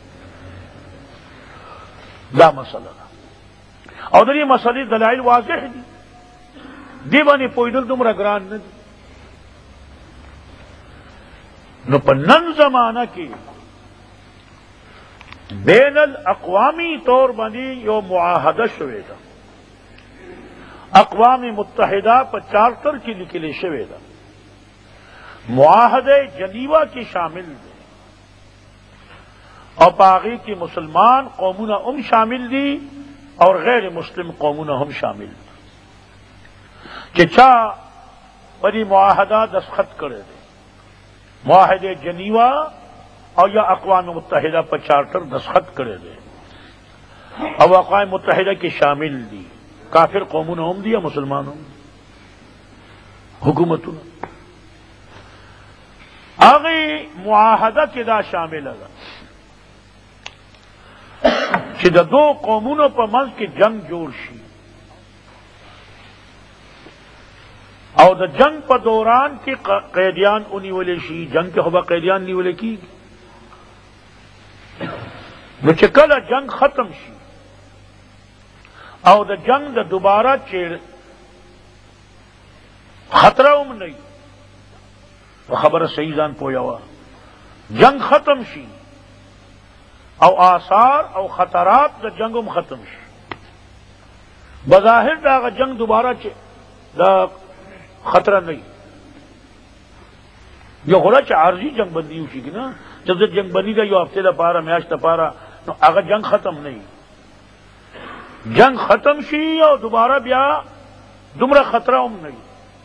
دا مسئلہ او دری مسئلہ دلائل واضح دی دی بانی پویدل دمرا گران ندی. نو پا نن زمانہ کی بین الاقوامی طور بنی یو معاہدہ شوے دا، اقوام متحدہ پا چارٹر کی لکلے شوے دا، معاہدہ جنیوا کی شامل دے اور باغی کی مسلمان قومون ام شامل دی اور غیر مسلم قومون ہم شامل دی کہ چاہ بڑی معاہدہ دستخط کرے دے. معاہدہ جنیوا اور یا اقوام متحدہ پر چارٹر دستخط کرے دے اور اقوام متحدہ کی شامل دی، کافر قومون ہم دی یا مسلمانوں حکومتوں آگئی معاہدہ کے دا شامل ہے کہ دا دو قومونوں پر منز کی جنگ جوڑ شی اور دا جنگ پر دوران کی قیدیان انہی ولے شی، جنگ کے خبا قیدیان نہیں ولے کی نو چکل جنگ ختم شی اور دا جنگ دا دوبارہ چیر خطرہ ام نہیں خبر صحیح جان پویا ہوا جنگ ختم شی او آثار او خطرات دا جنگم ختم شی. بظاہر دا جنگ دوبارہ دا خطرہ نہیں، یہ غلط عارضی جنگ بندی ہوشی کی نا، جب جنگ بندی دا یو ہفتے دا پارا میاش دا پارا نو اگر جنگ ختم نہیں، جنگ ختم شی اور دوبارہ بیا دمرا خطرہ ام نہیں.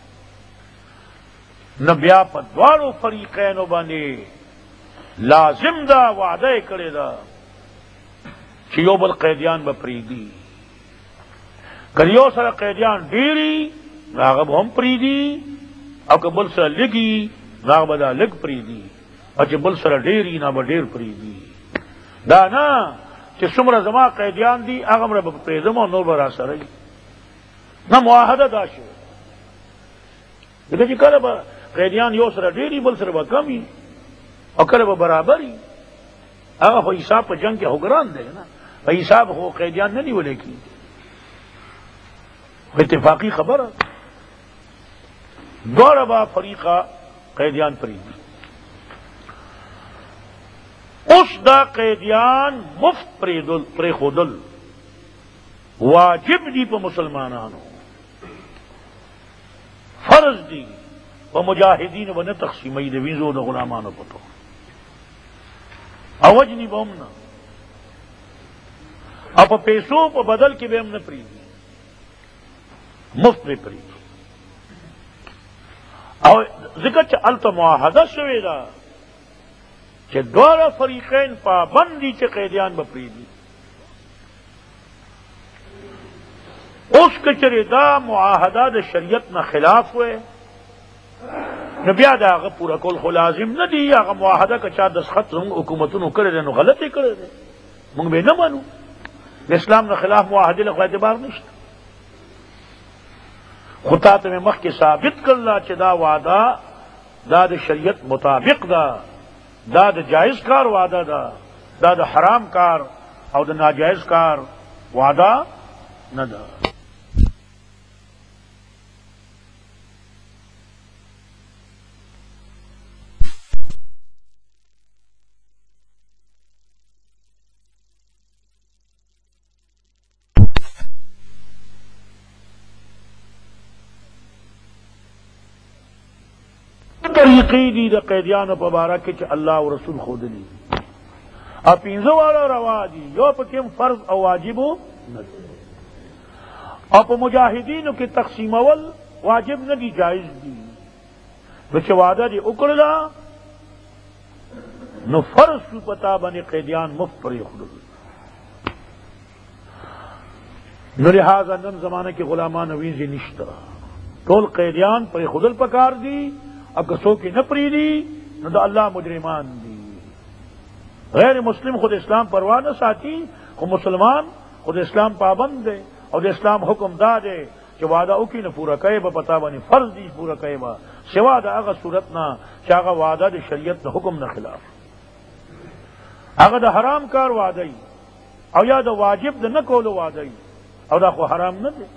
نہ بیا پدوارو فریقین بانے لازم دا وعدہ کرے دا چیو بل قیدیان بپریدی کریو سر قیدیان ڈیری راغب ہم پریدی او کہ بل سر لگی راغب دا لگ پریدی اچھے بل سر ڈیری نا بڈیر پریدی دا نا چی سمر زما قیدیان دی اغم رب پریدم و نور برا سرائی نا معاہدہ دا شو دیکھا جی کل قیدیان یو سره ډېری بل سره به کم وي او کله به برابر وي. هغه خو حساب په جنګ کې خو ګران دی نه، په حساب خو قیدیان نه نیولی کېږي، اتفاقی خبره. دواړه به فریقه قیدیان پرېږدي. اوس دا قیدیان مفت پرېښودل واجب دی په مسلمانانو، فرض دی په مجاهدینو به نه تقسیموي د وینځو د غلامانو په توګه، او وجني به هم نه، او په پیسو په بدل کې به هم نه پرېږدي، مفت پرې پرېږدي. او ځکه چې هلته معاهده شوې ده چې دواړه فریقین پابند دي چې قیدیان به پرېږدي. اوس که چېرې دا معاهده د شریعت نه خلاف وی نو بیا د هغه پوره کول خو لازم نه دي. هغه معاهده که چا دستخط زموږ حکومتونو کړی دی نو غلط یې کړی دی، موږ به یې نه منو. د اسلام نه خلاف معاهدې له خو اعتبار نشته. خو تا ته مې مخکې ثابت کړله چې دا وعده دا د شریعت مطابق ده، دا د جایز کار وعده ده، دا د حرام کار او د ناجایز کار وعده نه ده. طریقې دي د قیدیانو په باره کې چې الله او رسول ښودلي، او پنځه واړه روا دي، یو پکې هم فرض او واجبو نه دي. او په مجاهدینو کې تقسیمول واجب نه دي، جایز دي. نو چې وعده دې وکړله نو فرض شو پتا باندې قیدیان مفت پرېښودل. نو لہذا نن زمانه کې غلامانو وینځې نشته، ټول قیدیان پرېښودل پکار دي. اب که څوک یې نه پرېږدي نو د الله مجرمان دي. غیر مسلم خود اسلام پروا نه ساتي، خو مسلمان خود اسلام پابند دی، او د اسلام حکم دا دی چې وعده وکړي نو پوره کوي به، پتا باندې فرض دي پوره کوي به، سوا د هغه صورت نه چې هغه وعده د شریعت د حکم نه خلاف، هغه د حرام کار وعده او یا د واجب د نه کولو وعده، او دا خو حرام نه دی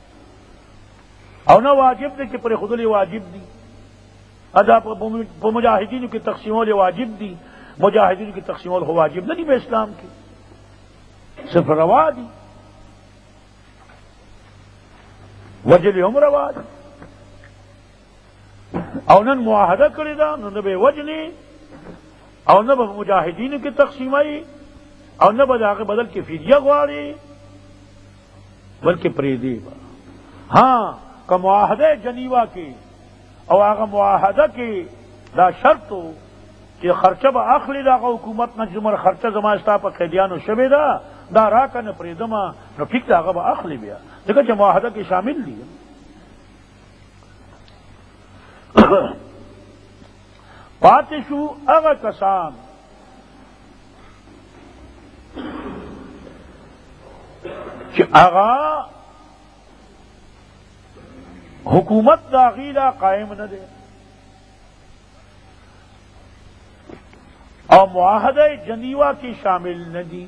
او نه واجب دی چې پرېښودل واجب دي. ادا په مجاهدینو کې تقسیمول واجب دي، مجاهدینو کې تقسیمول خو واجب نه دي په اسلام کې، صرف روا دي، وجل هم روا دي. او نن معاهده کړې ده نو نه به وجنې او نه به مجاهدینو کې تقسیموي او نه به د هغه بدل کې فدیه غواړي، بلکې پرېږدي به. ہاں که معاهده جنیوا کې او هغه معاهده کې دا شرط و چې خرچه به اخلي د هغه حکومت نه، چې څومره خرچه زما ستا په قیدیانو شوې ده دا راکه نه پرېږدمه، نو ټیک ده هغه به اخلي بیا، ځکه چې معاهده کې شامل دي. پاتې شو هغه کسان چې هغه حکومت دا غیلا قائم نہ دے اور معاہدہ جنیوا کی شامل نہ دی،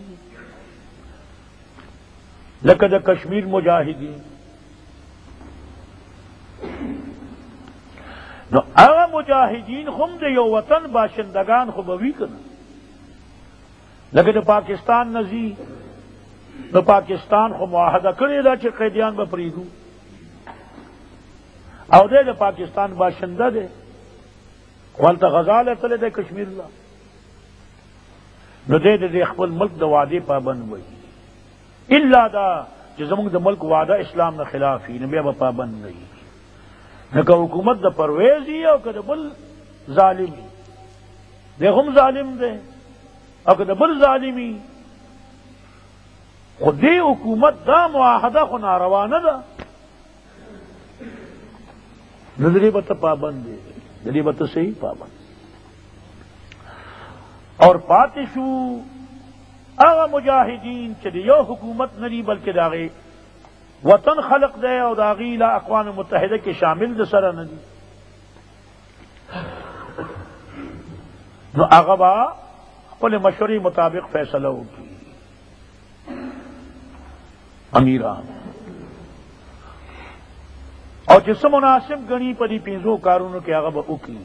لکه د کشمیر مجاهدین. نو هغه مجاهدین هم د یو وطن باشندگان خو به وي کنه، لکه د پاکستان نزی، د پاکستان خو معاهده کړې ده چې قیدیان به پرېږدو، او دی د پاکستان باشنده دی، هلته غزا لتلی دی کشمیر له، نو دی د خپل ملک د وعدې پابند وي، الا دا چې زموږ د ملک وعده اسلام نه خلاف وي نو بیا به پابند نه وي. نو که حکومت د پرویز وي او که د بل ظالم وي، دی هم ظالم دی، او که د بل ظالم وي، خو دی حکومت دا معاهده خو ناروا نه ده، نو دې به ته پابند دی، دې به ته صحیح پابند. اور پاتې شو هغه مجاهدین چې د یو حکومت نه دي بلکې د هغې وطن خلق دی او د هغې له اقوام متحده کې شامل د سره نه دي، نو هغه با خپل مشورې مطابق فیصله وکړي امیران، او چې څه مناسب ګڼي په دې پنځو کارونو کې هغه به وکړي.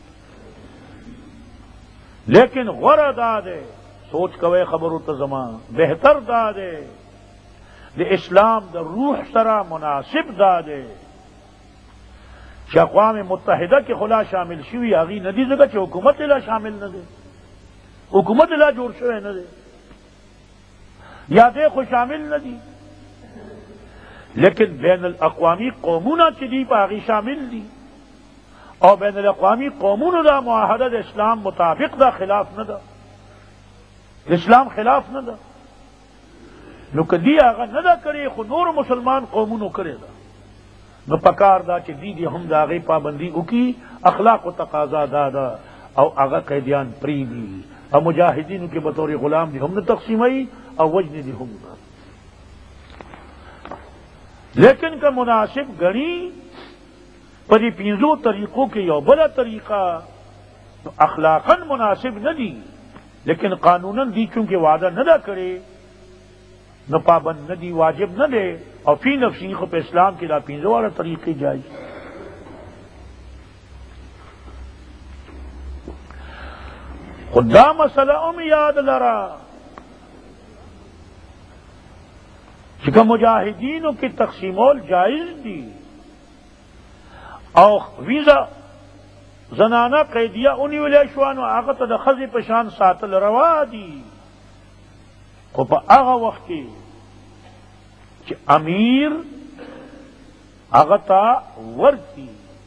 لیکن غوره دا دی، سوچ کوئ خبرو ته زما، بہتر دا دی د اسلام د روح سره مناسب دا دی چې اقوام متحده کې خلا شامل شوي هغې نه دي، ځکه چې حکومت لا شامل نه دی، حکومت لا جوړ شوی نه دی، یا دی خو شامل نه دي، لیکن بین الاقوامی قومونه چې دي په هغې شامل دي، او بین الاقوامی قومونو دا معاهده د اسلام مطابق دا خلاف نه ده، اسلام خلاف نه ده. نو که دی هغه نه ده کړې خو نور مسلمان قومونو کړې ده، نو پکار دا چې دی هم د هغې پابندي وکړي. اخلاق و تقاضا دا ده، او هغه قیدیان پرېږدي، او مجاهدینو کې بطور غلام دی هم نه تقسیموي او وجنې دی هم نه. لیکن که مناسب ګڼي په دې پنځو طریقو کې یو بله طریقه نو اخلاقا مناسب نه دي، لیکن قانونا دی چونکہ وعدہ نہ دا کرے نہ پابند نہ دی، واجب نہ دے، اور فی نفسی خو پہ اسلام کی لا پینزو والا طریقے جائز. خدا مسئلہ یاد لرا چکہ مجاہدینوں کی تقسیمول جائز دی، او ویزا زنانہ قیدیہ انہی ولی شوانو آغا تا دا خزی پشان ساتل روا دی. خو پا آغا وقت کی چی امیر آغا تا ورکی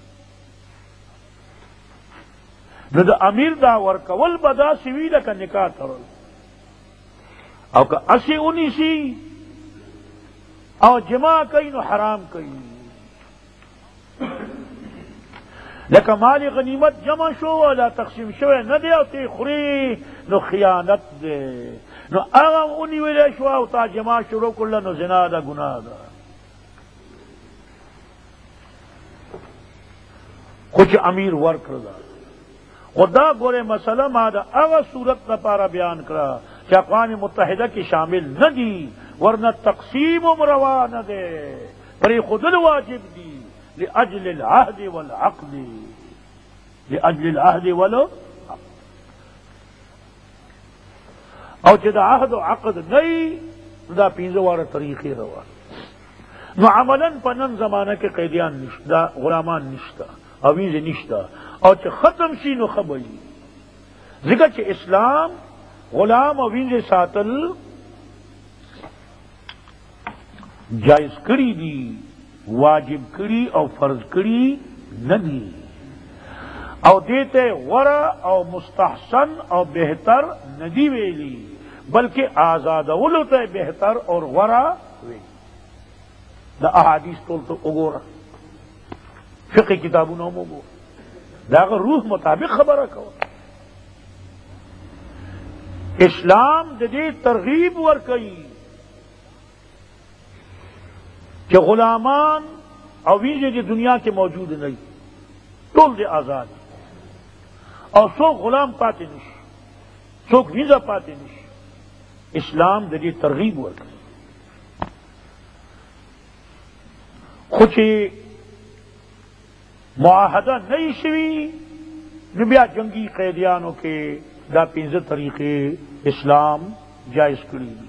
نو دا امیر دا ورکول بدا سوی لکا نکاح ترل، او که اسی انہی سی او جماع کئی نو حرام کئی. لکه مال غنیمت جمع شو ولا تقسیم شوی نه دی او تی خوري نو خیانت دی، نو هغه اونی ویلی شو او تا جمع شروع کړل نو زنا ده، ګناه ده. خو چې امیر ورکړه خدا ګوره مسله ما ده هغه صورت لپاره بیان کړه چې اقوام متحده کې شامل نه دي، ورنه تقسیم هم روا نه دی، پرېښودل واجب دي لأجل العهد والعقد، لأجل العهد والعقد. او چې دا عهد و عقد نئی دا پینځه واره طریقې روا. نو عملا په نن زمانه کې قیدیان نشته، غلامان نشته، او وینځې نشته، او چې ختم شي نو ښه به وي، ځکه چې اسلام غلام او وینځې ساتل جائز کړي دي، واجب کړي او فرض کړي نه دي، او دیتے غره او مستحسن او بہتر نه دي ویلي، بلکہ آزادولو ته بہتر اور غره ویلي. دا احادیث ټول ته وګوره، فقه کتابونه هم وګوره، دا هغه روح مطابق خبره کوه. اسلام د دې ترغیب ورکوي کہ غلامان او وینځې د دنیا کې موجود نه دي، ټول دې آزاد، او څوک غلام پاتې نشي، څوک وینځه پاتې نشي. اسلام د دې ترغیب ورکوي. خو چې معاهده نه شوي نو بیا جنگی قیدیانو کې دا پنځه طریقې اسلام جائز کړي دي،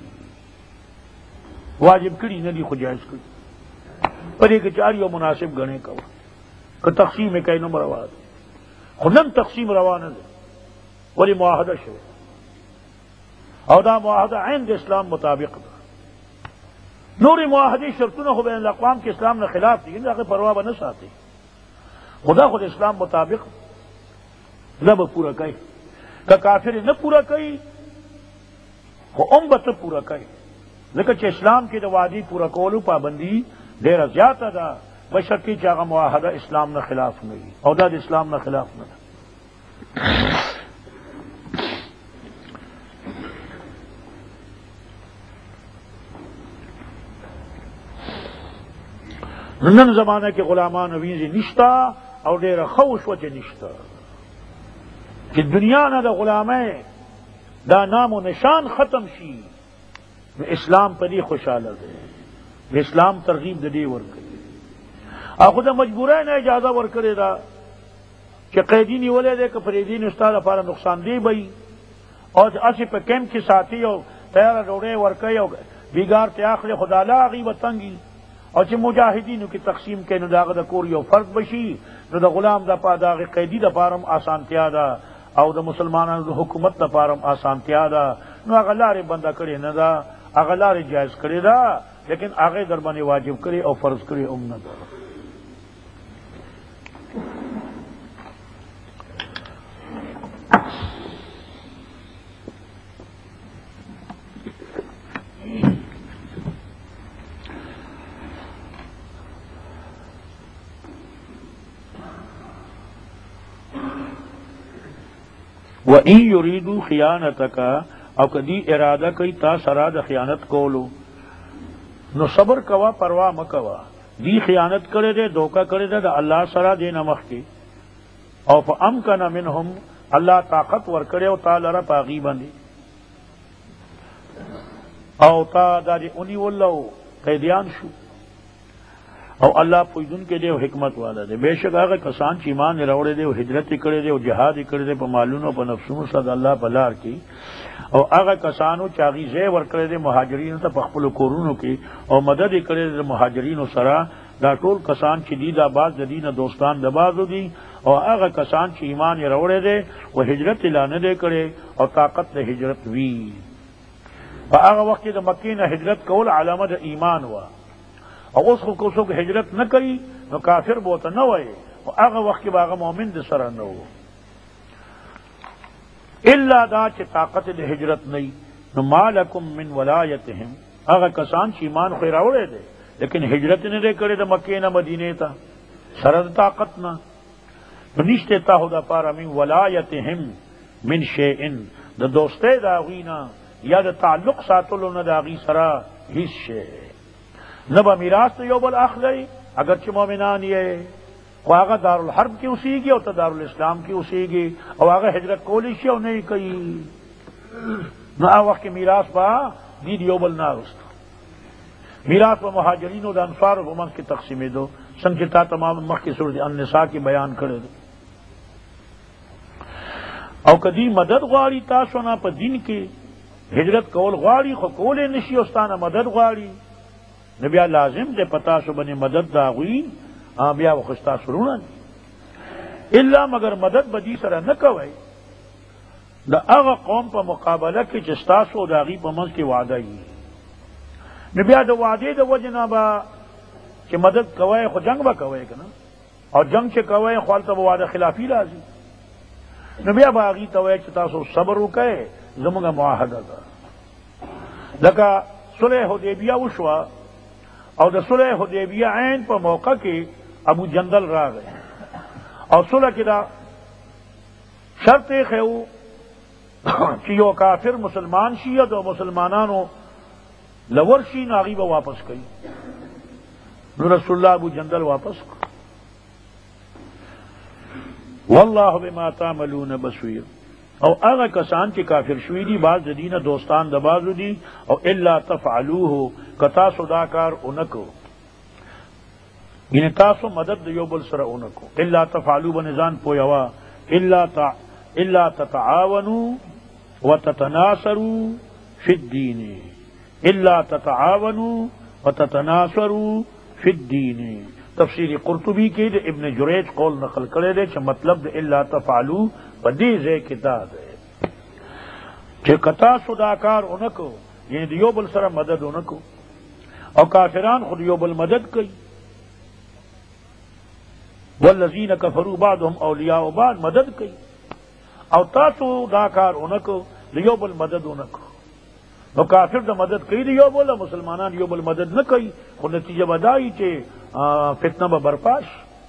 واجب کړي نه دي خو جائز کړي. پر ایک چاری و مناسب گنے کا کہ تقسیم کئی نمبر روا دے، خودن تقسیم روا نہ دے ولی معاہدہ شو، او دا معاہدہ عین دے اسلام مطابق دا. نوری معاہدی شرطونه خو بین الاقوام کے اسلام نے خلاف دی، ان پرواہ نہ ساتھی، خدا خود اسلام مطابق رب پورا کئی، کہ کافر نہ پورا کئی خو امت پورا کئی، لیکن چھ اسلام کی وعدی پورا کولو پابندی ډیره زیاته ده، بشرطی چې هغه معاهده اسلام نه خلاف نه وي، او دا د اسلام نه خلاف نه ده. نن زمانه کې غلامان وینځي نشته، او ډیره ښه وشوه چې نشته، کہ دنیا نہ دا غلامے دا نام و نشان ختم شی اسلام پر دی خوشحالہ دے اسلام ترغیب دے ورکے خود مجبورہ نے اجازہ ورکرے دا کہ قیدی نہیں ولے دے کہ فریدین استاد افارا نقصان دی بئی اور اسی پہ کیمپ کی ساتھی ہو تیار روڑے ورکے ہو بیگار تیاخل خدا لا غیب تنگی اور چھ مجاہدین کی تقسیم کے نو داغ دا کوری و فرد بشی نو دا غلام دا پا داغ قیدی دا پارم آسان تیادا او دا مسلمانان دا حکومت دا پارم آسان تیادا نو اغلار بندہ کرے ندا اغلار جائز کرے دا لیکن آگے دربانی واجب کرے اور فرض کرے امنا دا وَإِن يُرِيدُوا خِيَانَتَكَ او کدی ارادہ کئی تا سراد خیانت کولو نو صبر کوا پروا مکوا دی خیانت کرے دے دھوکہ کرے دے دا اللہ سرا دے نمخ کی او فَأَمْكَنَ مِنْهُمْ اللہ طاقت ور کرے او تا لرا پاغی بندی او تا دا دی انہی واللہ قیدیان شو او اللہ پویدن کے دے حکمت والا دے بے شک آگا کسان چی ایمان روڑے دے ہجرت کرے دے جہاد کرے دے پا مالونو پا نفسونو صد اللہ پلار کی او آگا کسانو چاگی زے ور کرے دے مہاجرین تا پخپل کورونو کی او مدد کرے دے مہاجرین سرا دا ټول کسان چی دی دا باز دین دوستان دبازو دی او آگا کسان چی ایمان روڑے دے و ہجرت لانے دے کرے او طاقت دے ہجرت وی و آگا وقت دا مکین ہجرت کول علامت ایمان ہوا اور اس کو سو ہجرت نہ کری نو کافر بہت نہ ہوئے اگر وقت کے باغ مومن دے سر نہ ہو الا دا چ طاقت دے ہجرت نہیں نو مالکم من ولایتہم اگر کسان ایمان خیراوڑے دے لیکن ہجرت نے دے کرے تو مکے نہ مدینے تا سرد طاقت نہ نشتے تا ہدا پارا من ولایتہم من شیئن دا دوستے داغینا یا دا تعلق ساتلو نہ داغی سرا ہیس شے نبا میراث تو یوبل اخذی اگرچہ مومنان یہ وہ آگا دار الحرب کی اسی گی اور تو دار الاسلام کی اسی گی اور آگا ہجرت کولیشی اور نہیں کئی نہ وقت کی میراث با دید یوبل نہ اس میراث و مہاجرین و انصار و منس کی تقسیم دو سنجتا تمام مخ کی صورت النساء کی بیان کرے دو او کدی مدد غاری تاسونا پا دین کی ہجرت کول غاری خو کولے نشی استانا مدد غاری نبیا لازم دے پتا سو بنے مدد داغوی بیا و خستا سرونا اللہ مگر مدد بدی سرا نہ کوئے دا اغا قوم پا مقابلہ کی جستاسو داغی پا منز کی وعدہ ہی نبیا دا وعدے دا وجنا با کہ مدد کوئے خو جنگ با کوئے کنا اور جنگ چے کوئے خوالتا با وعدہ خلافی لازی نبیا با آغی توئے چتاسو صبر رکے زمانگا معاہدہ دا لکا صلح حدیبیہ وشوا اور دا صلح حدیبیہ عین پر موقع کے ابو جندل را گئے اور صلح کی دا شرط خیو چیو کافر مسلمان شیعت و مسلمانانو لورشی ناغیبہ واپس گئی نو رسول اللہ ابو جندل واپس گئی واللہ بما تعملون بصیر او اغا کسان کی کافر شویدی بعض دین دوستان دبازو دی او الا تفعلوه کتا صداکار انکو یعنی تاسو مدد دیو بل سر انکو الا تفعلو بنزان پویوا الا تتعاونوا وتتناصروا فی الدین الا تتعاونوا وتتناصروا فی الدین تفسیر قرطبی کی دے ابن جریج قول نقل کرے دے چھ مطلب دے الا تفعلو بدی زے کتاب ہے چھ کتا صداکار انکو یعنی دیو بل سر مدد انکو اور کافران خود دیو بل مدد کئی والذین کفروا بعضهم اولیاء بعض مدد کئی او تاسو داکار انکو دیو بل مدد انکو نو کافر دا مدد کئی دیو بل مسلمانان دیو بل مدد نہ کئی خود نتیجہ بدائی چھ فتنہ با برپاش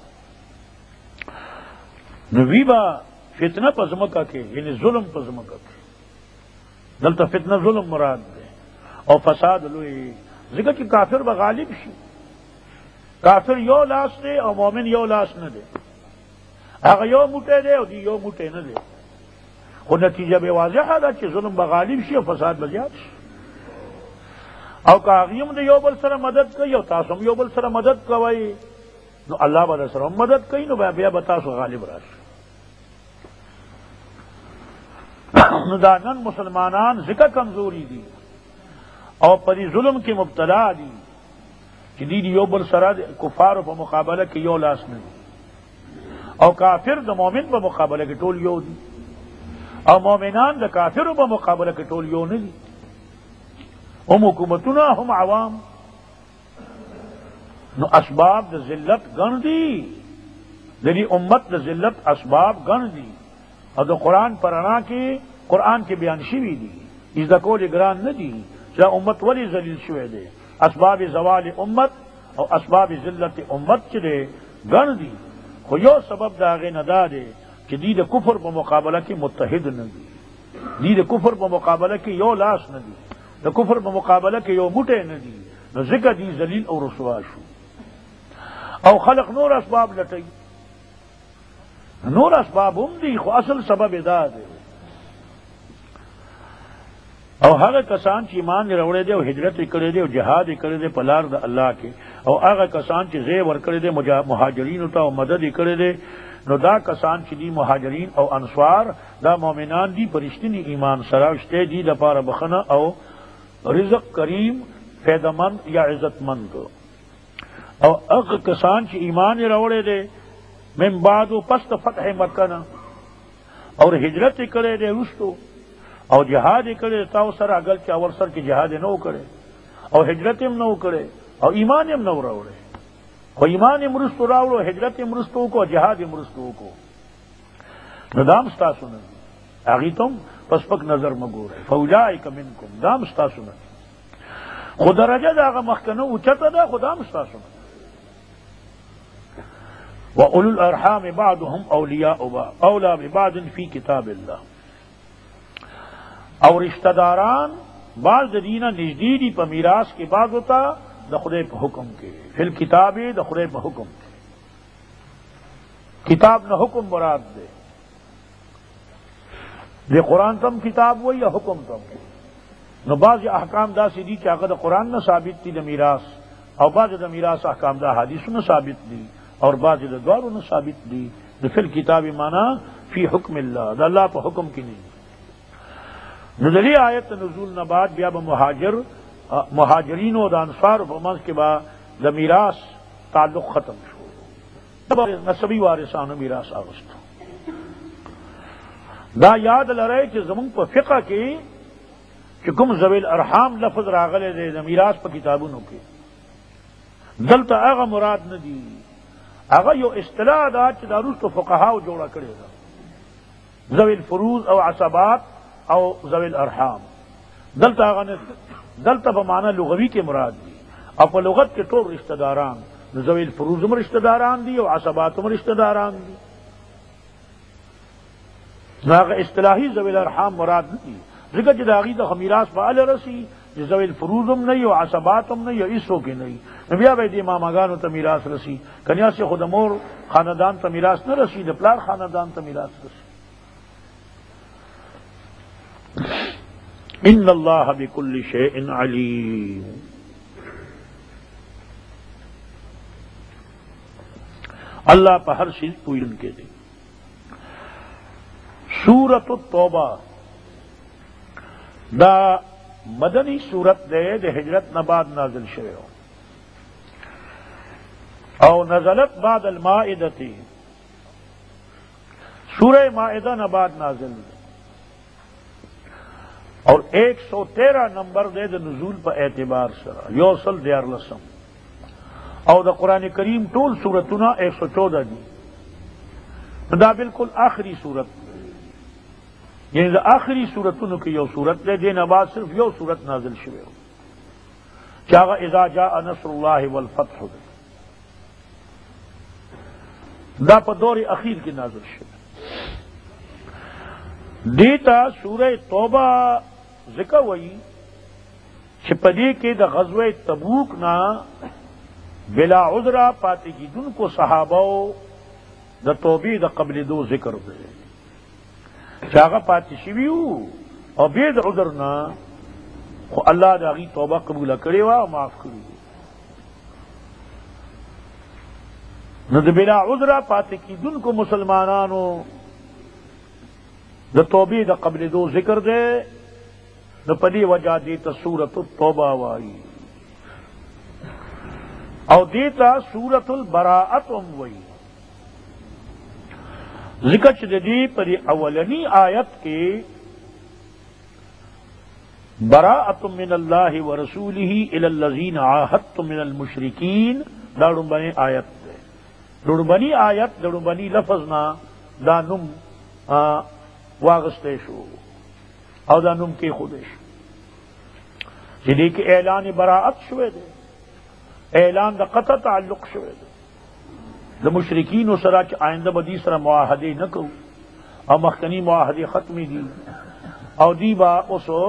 نوی با فتنہ پزمکا کے یعنی ظلم پزمکا کے دلتا فتنہ ظلم مراد دے اور فساد لوئی ذکر کی کافر با غالب شی کافر یو لاس دے اور مومن یو لاس نہ دے اگر یو موٹے دے اور دی یو موٹے نہ دے خو نتیجه به واضحه ده چې ظلم به غالب شي او فساد به زیات شي. او که هغوی هم د یو بل سره مدد کوي او تاسو هم یو بل سره مدد کوئ نو الله به در سره هم مدد کوي، نو بیا به تاسو غالب راشي. نو دا نن مسلمانان ځکه کمزوري دي او په دې ظلم کې مبتلا دي چې دوی یو بل سره د کفارو په مقابله کې یو لاس نه دي، او کافر د مؤمن په مقابله کې ټول یو دي، او مؤمنان د کافرو په مقابله کې ټول یو نه دي. هم حکومتونه هم عوام. نو اسباب د ذلت ګڼ دي، د دې امت د ذلت اسباب ګڼ دي، او د قرآن پر رڼا کې قرآن کې بیان شوي دي. زده کول ګران نه دي چې امت ولې ذلیل شوی دی. اسباب زوال امت او اسباب ذلت امت چې دی ګڼ دي، خو یو سبب د هغې نه دا دی چې دوی د کفر په مقابله کې متحد نه دي، دوی د کفر په مقابله کې یو لاس نه دي، د کفر په مقابله کې یو موټی نه دي، نو ځکه دوی ذلیل او رسوا شو. او خلق نور اسباب لټوي، نور اسباب هم دي، خو اصل سبب دا دی. او هغه کسان چې ایمان یې راوړی دی او هجرت یې کړی دی او جهاد یې کړی دی په لار د الله کې، او هغه کسان چې ځای ورکړی دی مهاجرینو ته او مدد یې کړی دی، نو دا کسان چې دي مهاجرین او انصار دا مؤمنان دي په رښتیني ایمان سره، شته دي دپاره بخنه او رزق کریم فیدمند یا عزتمند. او هغه کسان چې ایمان یې راوړی دی من بعد پس د فتح مکه نه اور هجرت یې کړی دی وروستو او جهاد یې کړی تاسو سره، اګل چې اول سر کې جهاد یې نه و کړی او هجرت هم نه و کړی او ایمان هم نه و راوړی، خو ایمان یې وروستو راوړو، هجرت یې وروستو وکړو، جهاد یې وروستو وکړو، نو دا هم ستاسو نه دي. هغې ته هم په سپک نظر مه ګورئ. فاولئک منکم، دا هم ستاسو نه دي. خو درجه د هغه مخکنه اوچته ده، خو دا هم ستاسو نه. واولو الارحام بعضهم اولیاء بعض اولی ببعض فی کتاب الله. او رشتہ داران بعض د دینه نږدې دي په میراث کې، بعض ہوتا د خدای په حکم کې، فی الکتاب د خدای په حکم کې. کتاب نه حکم مراد ده، د قرآن تم کتاب وای یا حکم تم. نو بعض احکام داسې دي چې هغه د قرآن نه ثابت دي د میراث، او بعض د میراث احکام د حدیث نه ثابت دي، اور بعض د دوارو نه ثابت دي. د فی الکتاب معنا فی حکم الله، د الله په حکم کې نه. نو د دې آیت نزول نه بعد بیا به مهاجرین او د انصار په منځ کې به د میراث تعلق ختم شو، نسبی وارثانو میراث اغوستو. دا یاد لرئ چې زمونږ په فقه کې چې کوم ذوی الارحام لفظ راغلی دی د میراث په کتابونو کې، دلته هغه مراد نه دي، هغه یو اصطلاح ده چې دا وروستو فقهاو جوړه کړې ده، ذوی الفروض او عصبات او ذوی الارحام. دلته هغه نه، دلته په معنی لغوي کې مراد دي، او په لغت کې ټول رشتہ داران، ذوی الفروض هم رشتہ داران دي او عصبات هم رشتہ داران دي. هغه اصطلاحي ذوی الارحام مراد نه دي، ځکه چې د هغوی د میراث به اله رسي، چې ذوی الفروض هم نه وي او عصبات هم نه وي او هېڅوک یې نه وي، نو بیا به یې دې ماماګانو ته میراث رسي. کنیاسې خو د مور خاندان ته میراث نه رسي، د پلار خاندان ته میراث رسي. ان اللہ بکل شیء علیم. اللہ پر ہر چیز پوئن کے دے. سورۃ التوبہ دا مدنی سورت دے، دے ہجرت نہ بعد نازل شوی ہو، او نزلت بعد المائدہ، سورہ مائدہ نہ بعد نازل دے، اور 113 نمبر دے دا نزول پا اعتبار سرا، یوصل دیار لسم. او دا قرآن کریم طول سورتنا 114 دی، دا بالکل آخری صورت، یعنی دا آخری صورتنو کی یو صورت دے، دین بعد صرف یو صورت نازل شوے ہو، چاگا اذا جاء نصر اللہ والفتح دے، دا پا دور اخیر کی نازل شوے. دیتا سورہ توبہ ذکر ہوئی کہ پدی کے دا غزوہ تبوک نا بلا عذرہ پاتے کی دن کو صحابہ دا توبی دا قبل دو ذکر دے. چاغه پاتې شوي وو او بې د عذر نه خو الله د هغې توبه قبوله کړې وه او معاف کړي وو. نو د بلا عذره پاتې کېدونکو مسلمانانو د توبې د قبلېدو ذکر دی، نو په دې وجه دې ته سورة التوبه وایي او دې ته سورة البراءت هم وایي، ذکر چې د دې په دې اولنی آیت کې براءت من الله ورسوله الى الذين عاهدتم من المشركين دا ډومبنی آیت دی. ډومبنی آیت د ډومبنی لفظ نه دا نوم واغسته شو او دا نوم کې خوده شو چې دې کې اعلان براءت شوی دی، اعلان د قطع تعلق شوی دی د مشرکین سره چې آئنده به دې سره معاهدې نه کوو او مخکنی معاهدې ختمې دي او دی با اوسو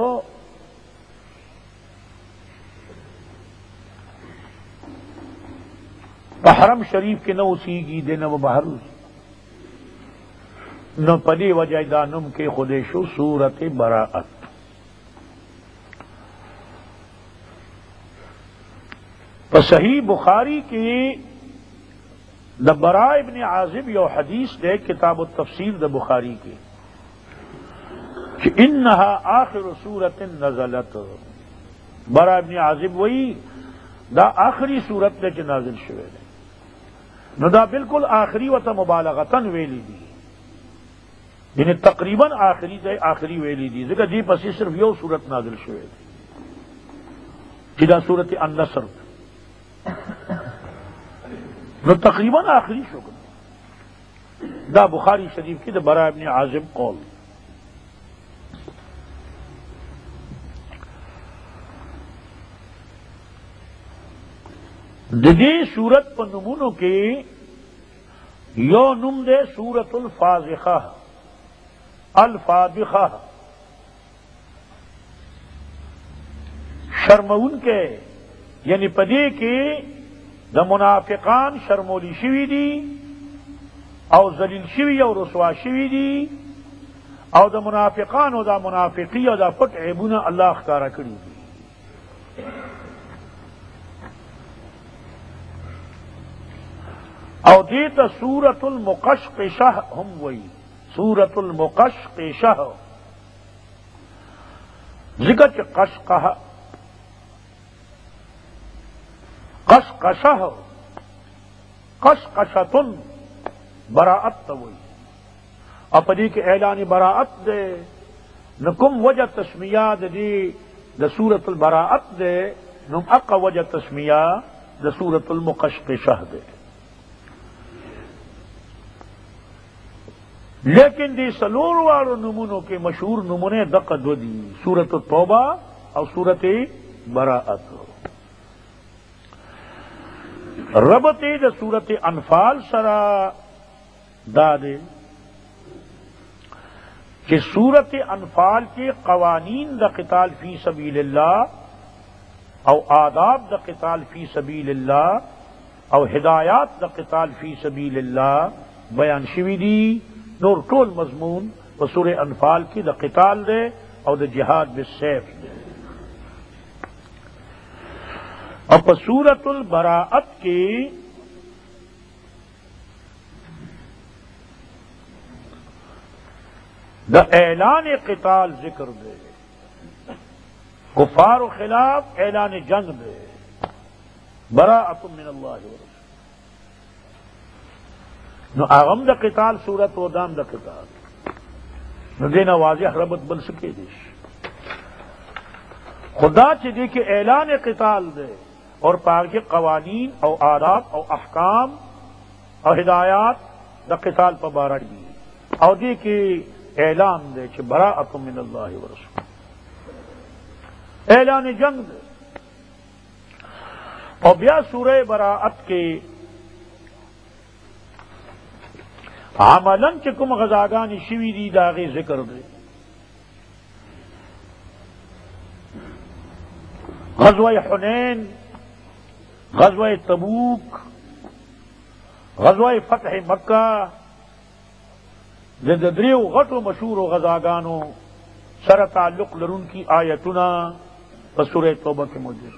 په حرم شریف کې نه اوسېږي، دی نه به بهر اوسي. نو په دې وجه دا نوم کې خودی شو سورت براءت. په صحیح بخاری کې د براء ابن عازب یو حدیث دے کتاب التفسیر د بخاری کې کہ انہا آخر سورت نزلت، براء ابن عازب وہی دا آخری سورت دے چې نازل شوه دے، نو دا بالکل آخری وتا مبالغتن ویلی دی، یعنی تقریباً آخری دے آخری ویلی دی، ذکر دی پسی صرف یو سورت نازل شوه دے چې دا سورت النصر نو تقریباً آخری شو دا بخاری شریف کی دا براء ابن عازب قول. ددی سورت پر نمونوں کے یو نم دے سورت الفاضحہ، الفاضحہ شرمون کے، یعنی پدے کے دا منافقان شرمولی شوی دی او ذلیل شوی او رسوا شوی دی او دا منافقان او دا منافقی او دا پٹ عیبونا اللہ اختارا کری دی. او دیتا سورت المقشقشہ ہم وئی، سورت المقشقشہ ذکر چ قشقہ قشقشہ قشقشتن براءت توئی اپنی کے اعلان براءت دے نکم وجہ تسمیہ دی دا سورت البراءت دے نم اقا وجہ تسمیہ دا سورت المقشقشہ دے. لیکن دی سلور والو نمونوں کے مشہور نمونے دق دو دی، سورت التوبہ اور سورت براءت. ربط دا سورت انفال سرا دادے کہ سورت انفال کے قوانین دا قتال فی سبیل اللہ او آداب دا قتال فی سبیل اللہ او ہدایات دا قتال فی سبیل اللہ بیان شوی دی. نور طول مضمون بسورہ انفال کی دا قتال دے او دا جہاد بالسیف دے. اور سورت البراءت کی دا اعلان قتال ذکر دے، کفار و خلاف اعلان جنگ دے، براءت من اللہ ورسول. نو اغم دا قتال صورت و دام دا قتال نو دینا واضح ربط بل سکے دیش خدا چی دی کہ اعلان قتال دے اور پاک کے قوانین او آداب او احکام او ہدایات دا قتال پا بارک دی او دی کہ اعلان دے چی براءت من اللہ ورسول، اعلان جنگ دے. اور بیا سورہ براءت کے عملاً چکم غزاگان شوی دی داغی ذکر دے. غزوہ حنین، غزوہ تبوک، غزوہ فتح مکہ، د دریو غټو مشهور غزاګانو سره تعلق لرونکي آیتونه په سورہ توبه کې موجود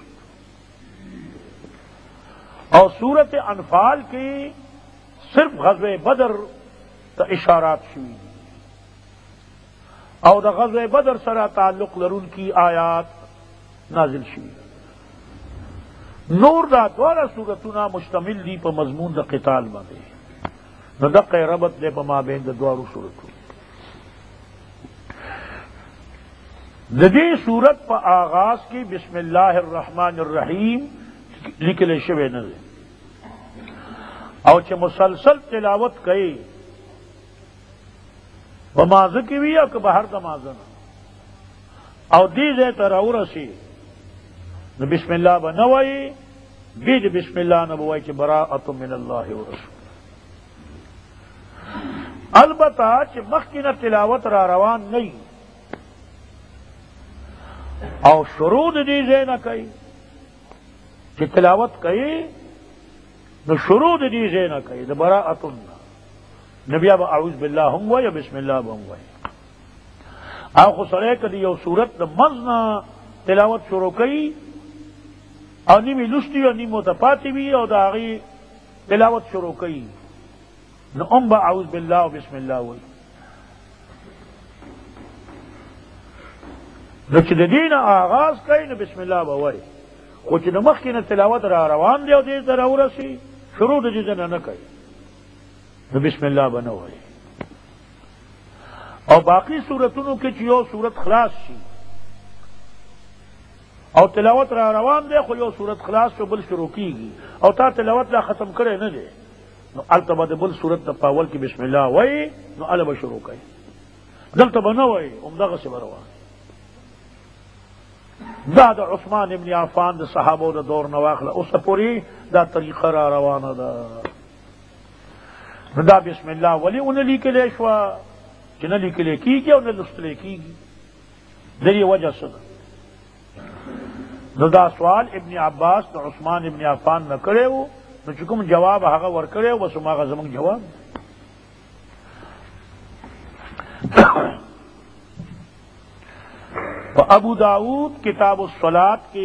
اور سورت انفال کی صرف غزوہ بدر تا اشارات شوی اور دا غزوہ بدر سره تعلق لرونکي آیات نازل شوی نور دا دوارا سورتنا مشتمل دی په مضمون دا قتال باندې نو دقه ربط دے په مابین دا دوارو سورتو دا دی سورت په آغاز کی بسم اللہ الرحمن الرحیم لکل شوی نه او چې مسلسل تلاوت کړي په مازه کې وی او که بهر د مازه نه او دې ځای ته راورسي نو بسم الله بنوي دې بسم الله نه وایي چې براءة من الله ورسول البته چې مخکینه تلاوت را روان نه او شروع دې ځای نه کوي چې تلاوت کوي نو شروع دې ځای نه کوي د براءة نبی ابا اعوذ بالله هم وایي بسم الله هم وایي او خو سره کدی یو صورت د مزنا تلاوت شروع کوي او نیمه لستی او نیمه متپاتی وي او د هغې تلاوت شروع کوي نو هم به اعوذ بالله او بسم الله وایي نو چې د دې نه آغاز کوي نو بسم الله به وایي خو چې د مخکې نه تلاوت را روان دی او دې ته راورسي شروع د دې نه کوي نو بسم الله به نه وایي او باقی صورتونو کې چې یو صورت خلاص شي او تلاوت را روان دی خو یو صورت خلاص شو بل شروع کیږي او تا تلاوت لا ختم کړی نه دی نو هلته به د بل صورت د پاول کې بسم الله وایي نو هله به شروع کوي دلته به نه وایي همدغسې به روان دا د عثمان ابن عفان د صحابو د دور نه واخله اوسه پورې دا طریقه را روانه ده نو دا بسم الله ولې ونه لیکلی شوه چې نه لیکلی کېږي او نه لوستلی کېږي د دې وجه څه ده نو دا سوال ابن عباس د عثمان ابن عفان نه کړی و نو چې کوم جواب هغه ورکړی و بس هماغه زموږ جواب ابو داود کتاب الصلاۃ کے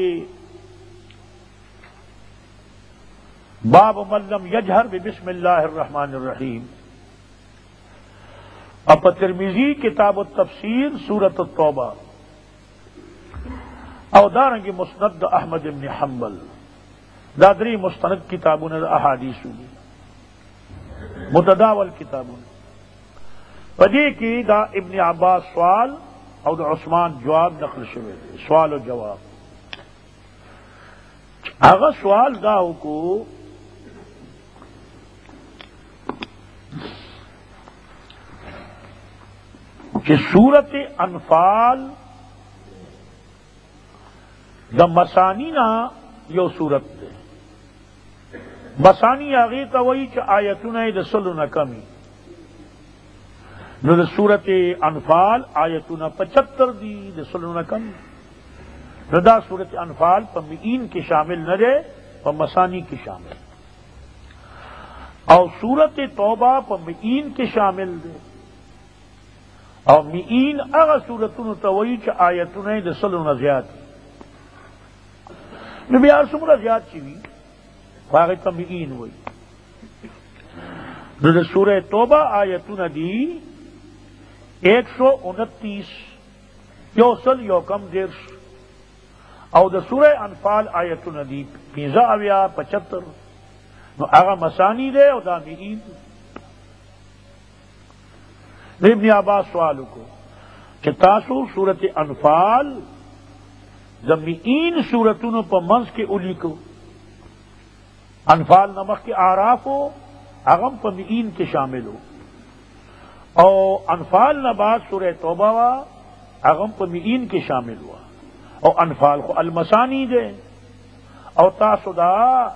باب من لم یجہر بسم اللہ الرحمن الرحیم اب ترمذی کتاب التفسیر سورۃ التوبہ او دارنگی مسند احمد بن حنبل دادری مستند کتابوں نے احادیث ہوئی متداول کتابوں پدی کی دا ابن عباس سوال او د عثمان جواب نقل شوی دی سوال او جواب هغه سوال دا وکړو چې سورت انفال د مسانی نا یو سورت دی مسانی هغې ته وایي چې آیتونه یې د سلو نه کمی نو د سورت انفال آیتونه 75 دی د سلو نه کم نو دا سورت انفال په مئین کې شامل نه دی په مسانی کې شامل او سورت توبہ په مئین کې شامل دی او مئین هغه سورتونو ته وایي چې آیتونه یې د سلو نه زیات نو بیا څومره زیات چې وي هغې ته مئین وایي نو د سورہ توبہ آیتونه دی 129 یو سل یو کم دیرش او د سورہ انفال آیتونه دی 75 نو هغه مسانی دی او دا مئین ابن عباس سوال کو چې تاسو سورت انفال د مئین سورتونو په منځ کې ولیکو انفال نمخ کې اعراف هغه په مئین کې شامل ہو او انفال نہ بعد سورہ توبہ وا اغم په مئین کې شامل ہوا او انفال خو المسانی دے او تاسو دا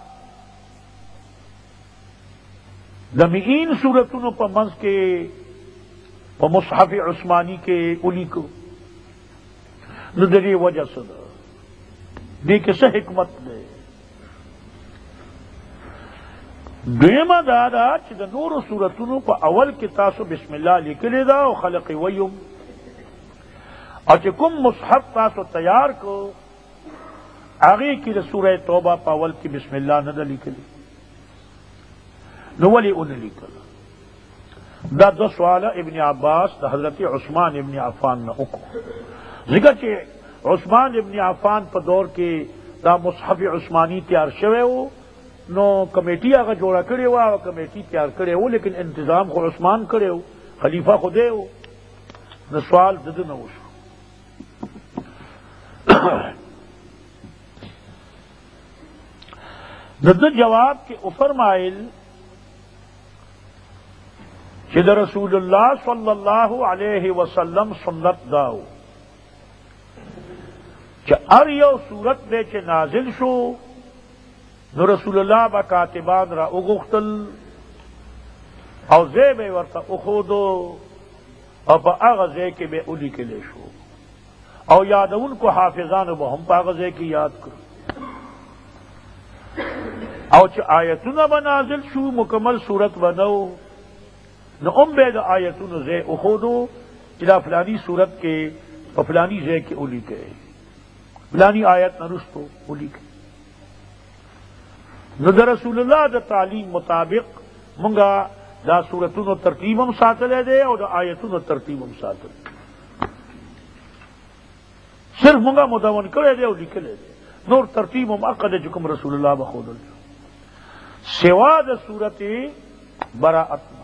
د مئین سورتونو په منځ کې په مصحف عثمانی کې ولیکو نو د دې وجه څه ده دې کې څه حکمت ده دویمه دا ده چې د نورو سورتونو په اول کې تاسو بسم الله لیکلی ده او خلق ویم، او چې کوم مصحف تاسو تیار کو هغې کې د سوره توبه په اول کې بسم الله نه ده لیکلی، نو ولې ونه لیکل؟ دا دو سواله ابن عباس د حضرت عثمان ابن عفان نه وکړو، ځکه چې عثمان ابن عفان په دور کې دا مصحف عثمانی تیار شوی و، نو کمیټي هغه جوړه کړې وه او کمیټي تیار کړی و، لیکن انتظام خو عثمان کړی و، خلیفه خو دی و، نو سوال د ده نه وشو. د ده جواب کې وفرمایل چې د رسول الله صلی الله علیه وسلم سنت داو چې هر یو صورت دی چې نازل شو نو رسول الله با کاتبان را اغختل او ځای به ورته اخودو او په هغه ځای کې به ولیکلی شو او یادونکو حافظانو به هم په هغه ځای کې یاد کړو، او چې آیتونه به نازل شو مکمل صورت به نو نو ام به د آیتونو ځای اخودو چې دا فلانی صورت کې په فلانی ځای کې ولیکئ، فلانی آیت نه رستو ولیکئ. نو د رسول الله د تعلیم مطابق مونږه دا صورتونو ترتیب هم ساتلی دی او د آیتونو ترتیب هم ساتلی، صرف مونږه مدون کړی دی او لیکلی دی، نور ترتیب هم هغه دی چې کوم رسول الله به ښودل سوا د صورت براءت نه.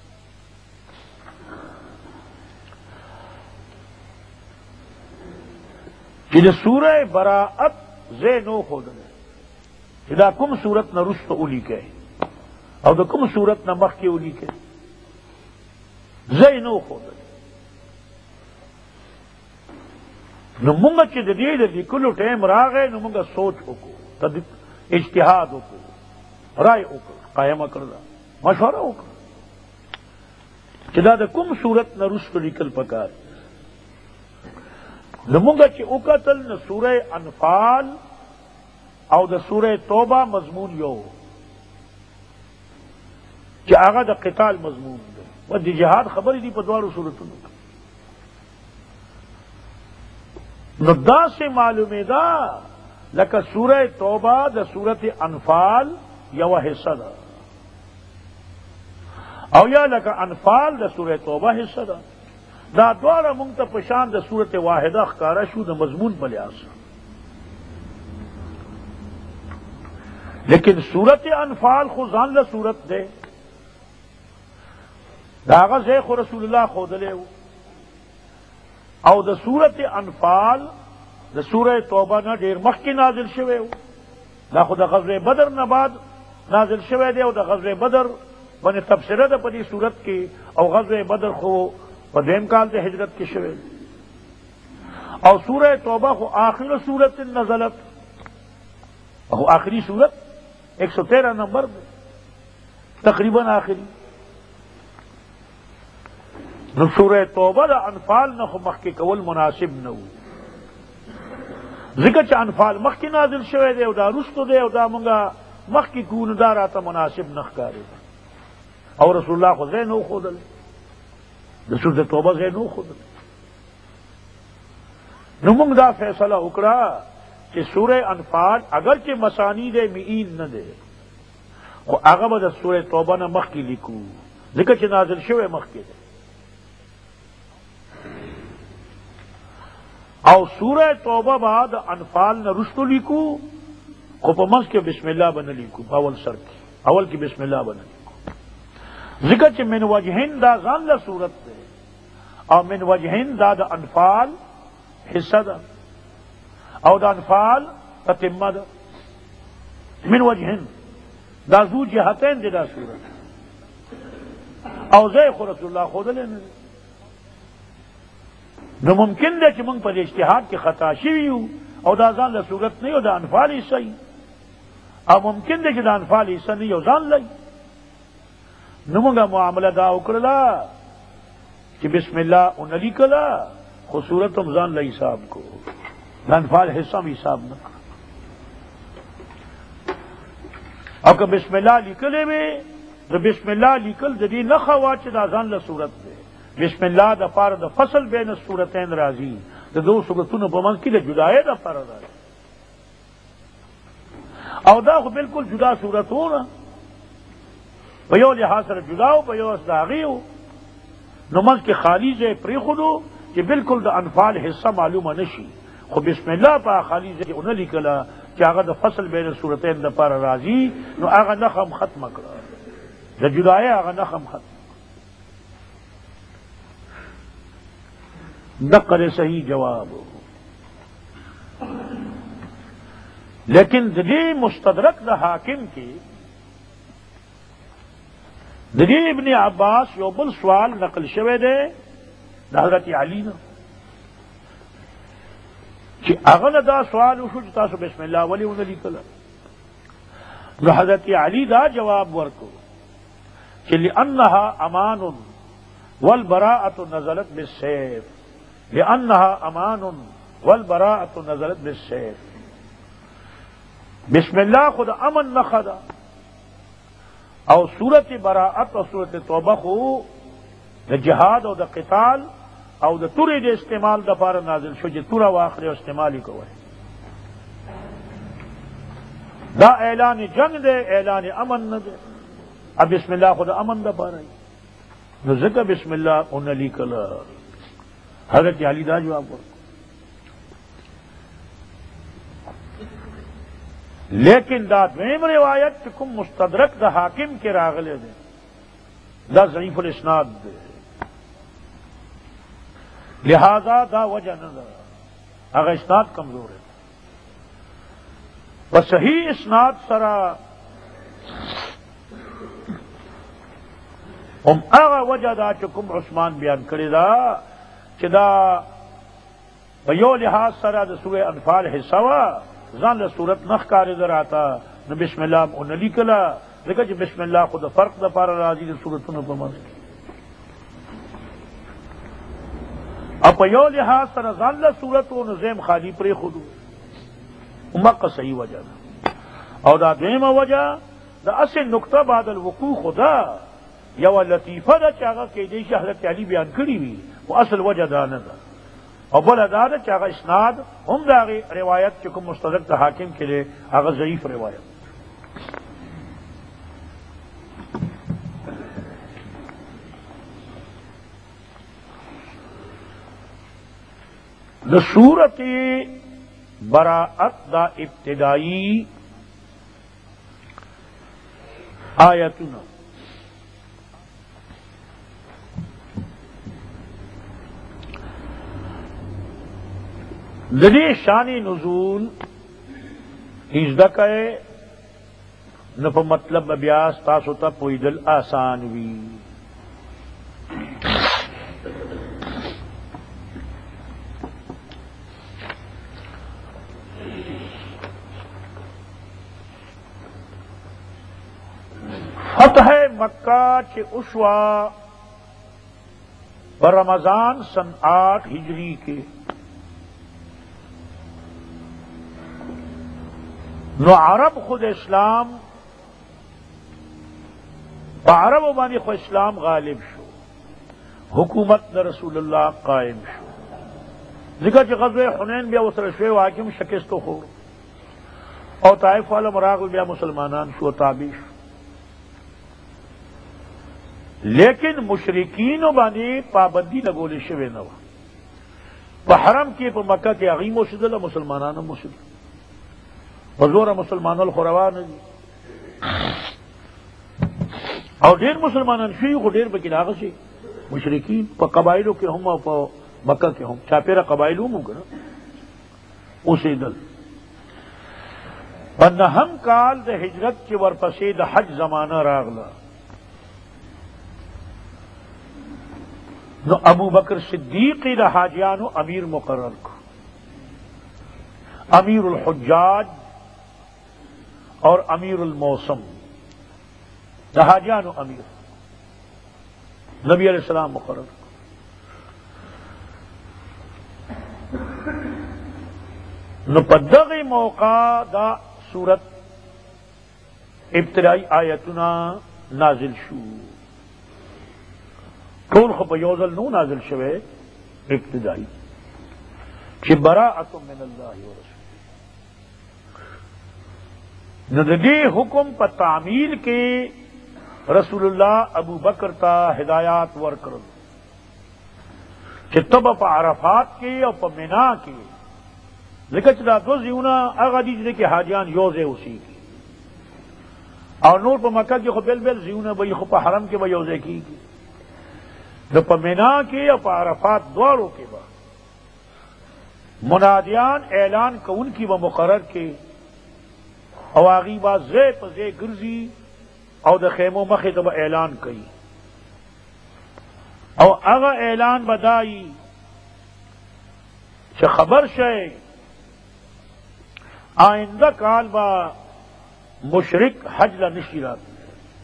چې د سوره براءت ځای نو ښودلی چې دا کوم صورت نه رسته ولیکئ او د کوم صورت نه مخکې ولیکئ، ځای نو ښودلی. نو مونږ چې د دې د لیکلو ټایم راغی نو مونږ سوچ وکړو، اجتهاد وکړو، رائے وکړو، قایمه کړله، مشوره وکړه چې دا د کوم صورت نه رسته لیکل پکار. نو مونږ چې وکتل نو سوره انفال او د سوره توبه مضمون یو چې هغه د قتال مضمون دی و د جهاد خبرې دي په دواړو صورتونو کې. نو داسې معلومېده لکه سوره توبه د سوره انفال یوه حصه ده او یا لکه انفال د سوره توبه حصه ده، دا دواړه مونږ ته په شان د سورت واحده ښکاره شو د مضمون په لحاظ. لیکن سورت انفال خو ځان له سورت دی، د هغه ځای خو رسول الله ښودلی و، او د سورت انفال د سوره توبه نه ډېر مخکې نازل شوی و، دا خو د غزوه بدر نه بعد نازل شوی دی او د غزوه بدر باندې تبصره ده په دې صورت کې، او غزوه بدر خو په دویم کال د هجرت کې شوی، او سوره توبه خو آخر صورت نزلت، خو آخری صورت 113 نمبر ده تقریبا آخری. نو سوره توبه د انفال نه خو مخکې کول مناسب نه و، ځکه چې انفال مخکې نازل شوی دی او دا رستو دی او دا مونږه مخکې کوو نو دا راته مناسب نه ښکارېده، او رسول الله خو ځای نه وښودل، د سورة توبه ځای نه وښودل. نو موږ دا فیصله وکړه چې سوره انفال اگر چې مسانید مئین نه دی خو هغه به د سوره توبه نه مخکې لیکو، ځکه چې نازل شوی مخکې دی، او سوره توبه به د انفال نه رستو لیکو، خو په منځ کې بسم الله به نه لیکو، په اول سر کې اول کې بسم الله به نه لیکو، ذکر چې من وجهین دا ځان له صورت دی او من وجهین دا د انفال حصہ ده او د انفال تتمه ده، من وجهین دا ذو جهتین دی دا صورت، او ځای خو رسول الله ښودلی نه دی. نو ممکن دی چې موږ په اجتهاد کې خطا شوي یو او دا ځان له صورت نه یو د انفال حصه وي، او ممکن دی چې د انفال حصه نه یو ځان لای. نو مونږه معامله دا وکړله چې بسم الله اون لیکله خو صورت هم ځان له حساب کو، د انفال حصه هم حساب نه. او که بسم الله لیکلې وي د بسم الله لیکل د دې نښه وا چې دا ځان له صورت دی. بسم الله د پاره د فصل بین الصورتین راځي، د دوه صورتونو په منځ کې د جدایۍ د پاره راځي. او دا خو بالکل جدا صورتونه په یو لحاظ سره جدا او په یو د هغې و، نو منځ کې خالي ځای پرېښودو چې بالکل د انفال حصه معلومه نه شي. خو بسم الله په خالي ځای ونه لیکله چې هغه د فصل بین صورتین دپاره راځي، نو هغه نښه هم ختمه کړه، د جدایۍ هغه نښه هم ختمه. دقه صحیح جواب. لیکن د دې مستدرک د حاکم کې د دې ابن عباس یو بل سوال نقل شوی دی د حضرت علی نه، چې هغه نه دا سوال وشو چې تاسو بسم الله ولې ونه لیکله. نو حضرت علی دا جواب ورکړو چې لأنها امان والبراءة نزلت بالسيف، لأنها امان والبراءة نزلت بالسيف. بسم الله خود امن نښه ده، او سورت براءت او سورت توبه خو د جهاد او د قتال او د تورې د استعمال دپاره نازل شو چې توره واخلې او استعمال یې کوئ. دا اعلان جنگ دی، اعلان امن نه دی. اب بسم الله خود امن دپاره نو ځکه بسم الله ونه لیکله. حضرت علی دا جواب ورکړ. لیکن دا دویم روایت چې کوم مستدرک د حاکم کې راغلی دی دا ضعیف الاسناد دی، لہذا دا وجہ نه ده، هغه اسناد کمزور دی. په صحیح اسناد سره هم هغه وجہ دا چې کوم عثمان بیان کړی دا چې دا په یو لحاظ سره د سورې انفال حصہ وه، ځان له صورت نه ښکارېده راته، نو بسم الله هم ونه لیکله، ځکه چې بسم الله خو د فرق دپاره راځي د صورتونو په منځ کې. او په یو لحاظ سره ځان له صورت و نو ځیم خالي پرېښودو. مقه صحیح وجه ده. او دا دویمه وجه د اصل نقطه بعد الوقوع خو ده یوه لطیفه ده چې هغه کیدی شي حضرت علی بیان کړي وي، خو اصل وجه دا نه ده. او بله دا ده چې هغه اسناد هم د هغې روایت چې کوم مستدرک د حاکم کې دی هغه ضعیف روایت. د صورت براءت دا ابتدائی آیتونه د دې شان نزول هیڅ کئ نو په مطلب بیا تاسو ته پوهېدل آسان وي. فتح مکہ چې اوشوا پر رمضان سن 8 ہجری کے، نو عرب خود اسلام په عربو باندې خو اسلام غالب شو، حکومت د رسول الله قائم شو. ځکه چې غزوه حنین بیا ورسره شوی، حاکم شکست وخوړ او طائف والا مراغل بیا مسلمانان شو، تابع شو. لیکن مشرکینو باندې پابندی لګولې شوې نه وه. په حرم کې په مکه کې هغوی موسېدله، مسلمانانو موسېدل. په زوره مسلمانان خو روا نه دي، او ډېر مسلمانان شوي، خو ډېر پکې هغسې مشرکین په قبایلو کې هم او په مکه کې هم چاپېره قبایل هم که نه اوسېدل. په 9 کال د هجرت کې ورپسې د حج زمانه راغله، نو ابو بکر صدیقی د حاجیانو امیر مقرر کو، امیر الحجاج اور امیر الموسم د حاجیانو امیر نبی علیہ السلام مقرر کو. نو په دغه موقع دا صورت ابتدائی آیتنا نازل شو ټول خو په یو ځل نو نازل شوه ابتدائی چې براءت من الله ورسول نو د دې حکم په تعمیل کې رسول الله ابو بکر ته ہدایات ورکړل چې تب په عرفات کې او په مینا کې ځکه چې دا دو ځایونه هغه دي چې حاجیان یو ځای اوسېږي او نور په مکه کې خو بل بل ځایونه به خو په حرم کې به یو ځای کېږي نو په مینا کې او په عرفات دواړو کې به منادیان اعلان کوونکي به مقرر کې او هغې به ځای په ځای ګرځي او د خیمو مخې ته به اعلان کوي او هغه اعلان به دایي چې خبر شئ آئنده کال به مشرک حج لا نشي راتلی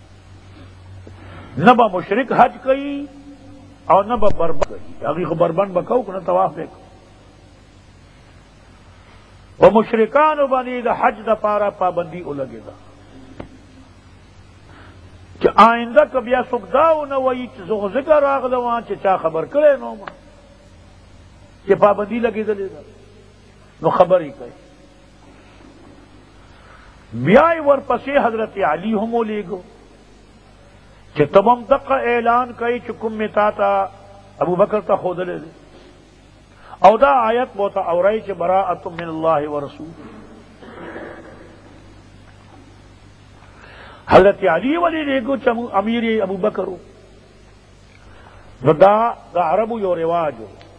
نه به مشرک حج کوي او نه به بربند کوي هغې خو بربند به کوو که نه طواف به کوو و مشرکانو باندې د حج دپاره پابندي ولګېده چې آئنده که بیا څوک دا ونه وایي چې زه خو ځکه راغلی وم چې چا خبر کړی نو ما چې پابندي لګېدلې ده نو خبرې کوي بیا یې ورپسې حضرت علی هم ولیږو چې تب هم دقه اعلان کوي چې کوم مې تا ته ابو بکر ته ښودلی دی او دا آیت بہت اورائی چې براءت من اللہ ورسول حضرت علی ولی دیکھو چې امیر ابو بکر نو دا عربو یو رواج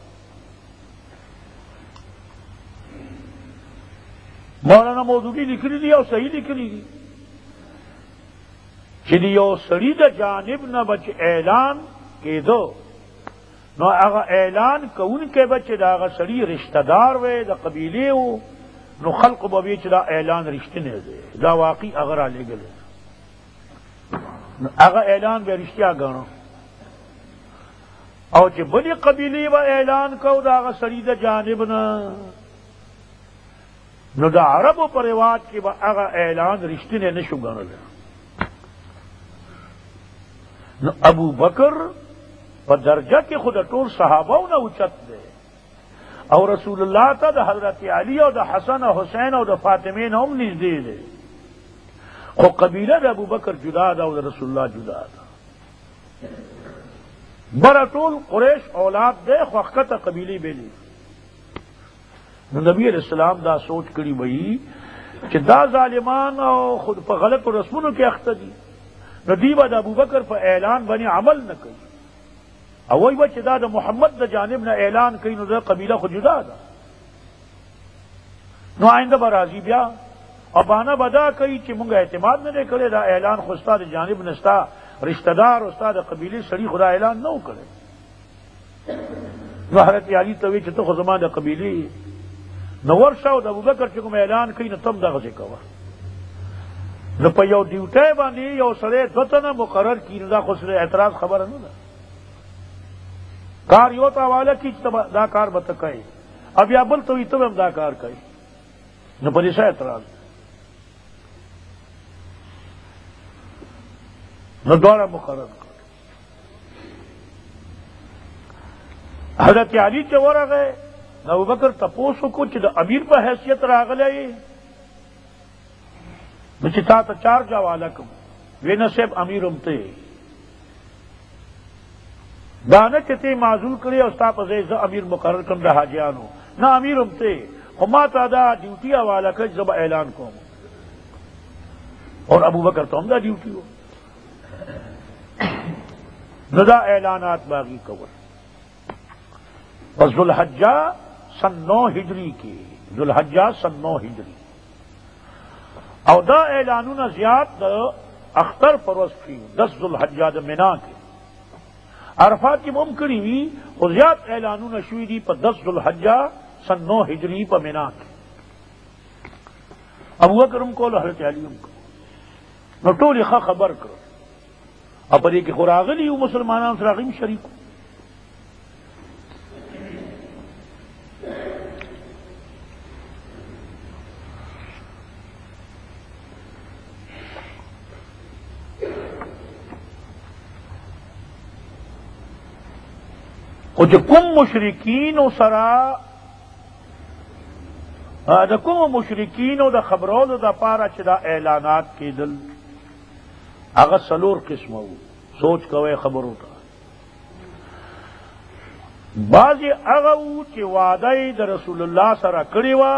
مولانا مودودی لکلی دی او صحیح لکلی دی چې یو سړي د جانب نه بچ اعلان کېدو نو هغه اعلان کوونکی به چې د هغه سړي رشته دار وی د قبیلې و نو خلقو به وی چې دا اعلان رښتینی دی دا واقعي هغه رالیږلی نو هغه اعلان به رښتیا ګڼو او چې بلې قبیلې به اعلان کو د هغه سړي د جانب نه نو د عربو په رواج کې به هغه اعلان رښتینی نشو ګڼلی نو ابو بکر په درجه کې خود ټول صحابو نه اوچت دی او رسول الله ته د حضرت علی او د حسن او حسین او د فاطمه نه هم نږدې دی خو قبیله د ابو بکر جدا ده او د رسول الله جدا ده بره ټول قریش اولاد دی خو ښکته قبیلې بیلې نو نبی علیہ السلام دا سوچ کړي وایي چې دا ظالمان او خود په غلطو رسمونو کې اخته دي نو دی به د ابوبکر په اعلان باندې عمل نه کوي او وایي به چې دا د محمد د جانب نه اعلان کوي نو دا قبیله خو جدا ده نو آئنده به راځي بیا او بهانه به دا کوي چې مونږ اعتماد نه دی کړی دا اعلان خو ستا د جانب نه ستا رشتہ دار او ستا د قبیلې سړي خو دا اعلان نه و کړی نو حضرت علی ته وایي چې ته خو زما د قبیلې نو ورشه او د ابوبکر چې کوم اعلان کوي نو تم دغسې کوه نو په یو ډیوټۍ باندې یو سړی دوه تنه مقرر کړي نو دا خو سره اعتراض خبره نه ده کار یو ته حواله کړي چې دا کار به ته کوې او بیا بل ته وایي ته به هم دا کار کوې نو په دې څه اعتراض نو دواړه مقرر کړ حضرت علی چې ورغی نو ابوبکر تپوس وکړو چې د امیر په حیثیت راغلی نو چې تا ته چارج حواله کوم وی نه صاحب امیر هم ته دا نه چې ته معزول کړې او ستا په ځای زه امیر مقرر کړم د حاجیانو نه امیر هم ته خو ما ته دا ډیوټي حواله کړه چې زه به اعلان کوم اور ابوبکر ته هم دا ډیوټي و نو دا اعلانات باغی کول پس ذوالحجہ سن 9 ہجری کی ذوالحجہ سن 9 ہجری او دا اعلانونه زیات د اختر پروز کی 10 ذوالحجہ د مینا کې عرفات کې هم کړي وي خو زیات اعلانونه شوي دي په 10 ذوالحجہ سن 9 ہجری په مینا کې ابوبکر هم کول حضرت علی هم کول نو ټول یې خبر کړو او په دې کې خو راغلي یو مسلمانان سره هغوی هم شریک خو چې کوم مشرکینو سره د کوم مشرکینو د خبرولو دپاره چې دا اعلانات کېدل هغه څلور قسمه وو. سوچ کوئ خبرو ته. بعضې هغه وو چې وعده یې د رسول الله سره کړې وه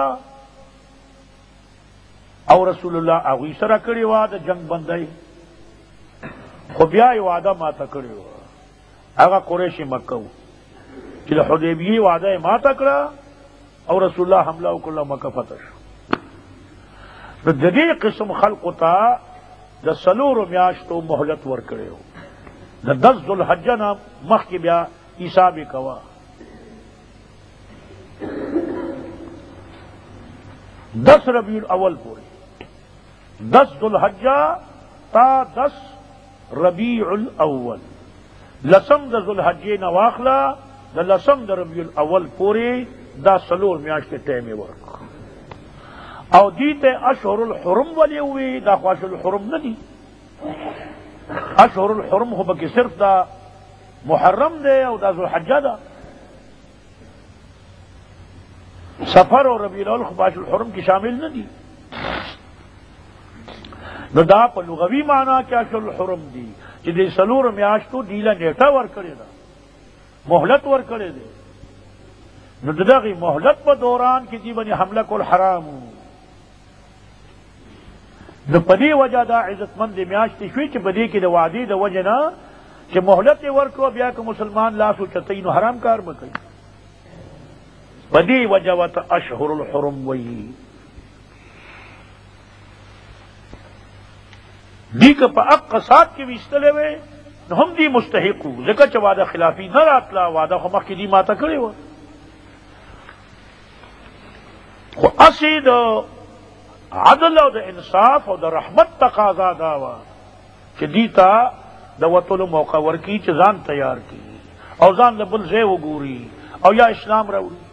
او رسول الله هغوی سره کړې وه د جنگ بندۍ، خو بیا یې وعده ماته کړې وه. هغه قریش مکه وو چې د حدیبیې وعده یې ماته کړه او رسول الله حمله وکړه، مکه فتح شو. نو د دې قسم خلقو ته د څلورو میاشتو مهلت ورکړی و. د 10 ذوالحجه نه مخکې بیا حساب یې کوه. 10 ربیع الاول پورې، 10 ذوالحجه تا 10 ربیع الاول، لسم د ذوالحجې نه واخله د لسم د ربیع الاول پورې دا څلور میاشتې ټیم یې ورکړ. او دې ته اشهر الحرم ولې ووی؟ دا خو اشهر الحرم نه دي. اشهر الحرم خو پکې صرف دا محرم دی او دا ذوالحجه ده. سفر او ربیع الاول خو اشهر الحرم کې شامل نه دي. نو دا په لغوي معنا کې اشهر الحرم دي چې دې څلور میاشتو دیله نیټه ورکړې ده، مهلت ورکړې ده. نو دغه مهلت په دوران کې دی باندې حمله کول حرام. نو په دې وجه دا عزتمند میاشتې شوې چې په دې کې د وعدې د وجه نه چې مهلت یې ورکړو بیا که مسلمان لاس اوچتوي نو حرام کار به کوي. په دې وجه ورته اشهر الحرم وایي. دی که په حق سات کې ویستلې وې نو هم دی مستحق وو، ځکه چې وعده خلافي نه راتله، وعده خو مخکې دی ماته کړې وه. خو اسی د عدل او د انصاف او د رحمت تقاضا دا وه چې دی ته د وتلو موقع ورکړي چې ځان تیار کړي او ځان له بل ځای وګوري او یا اسلام راوړي.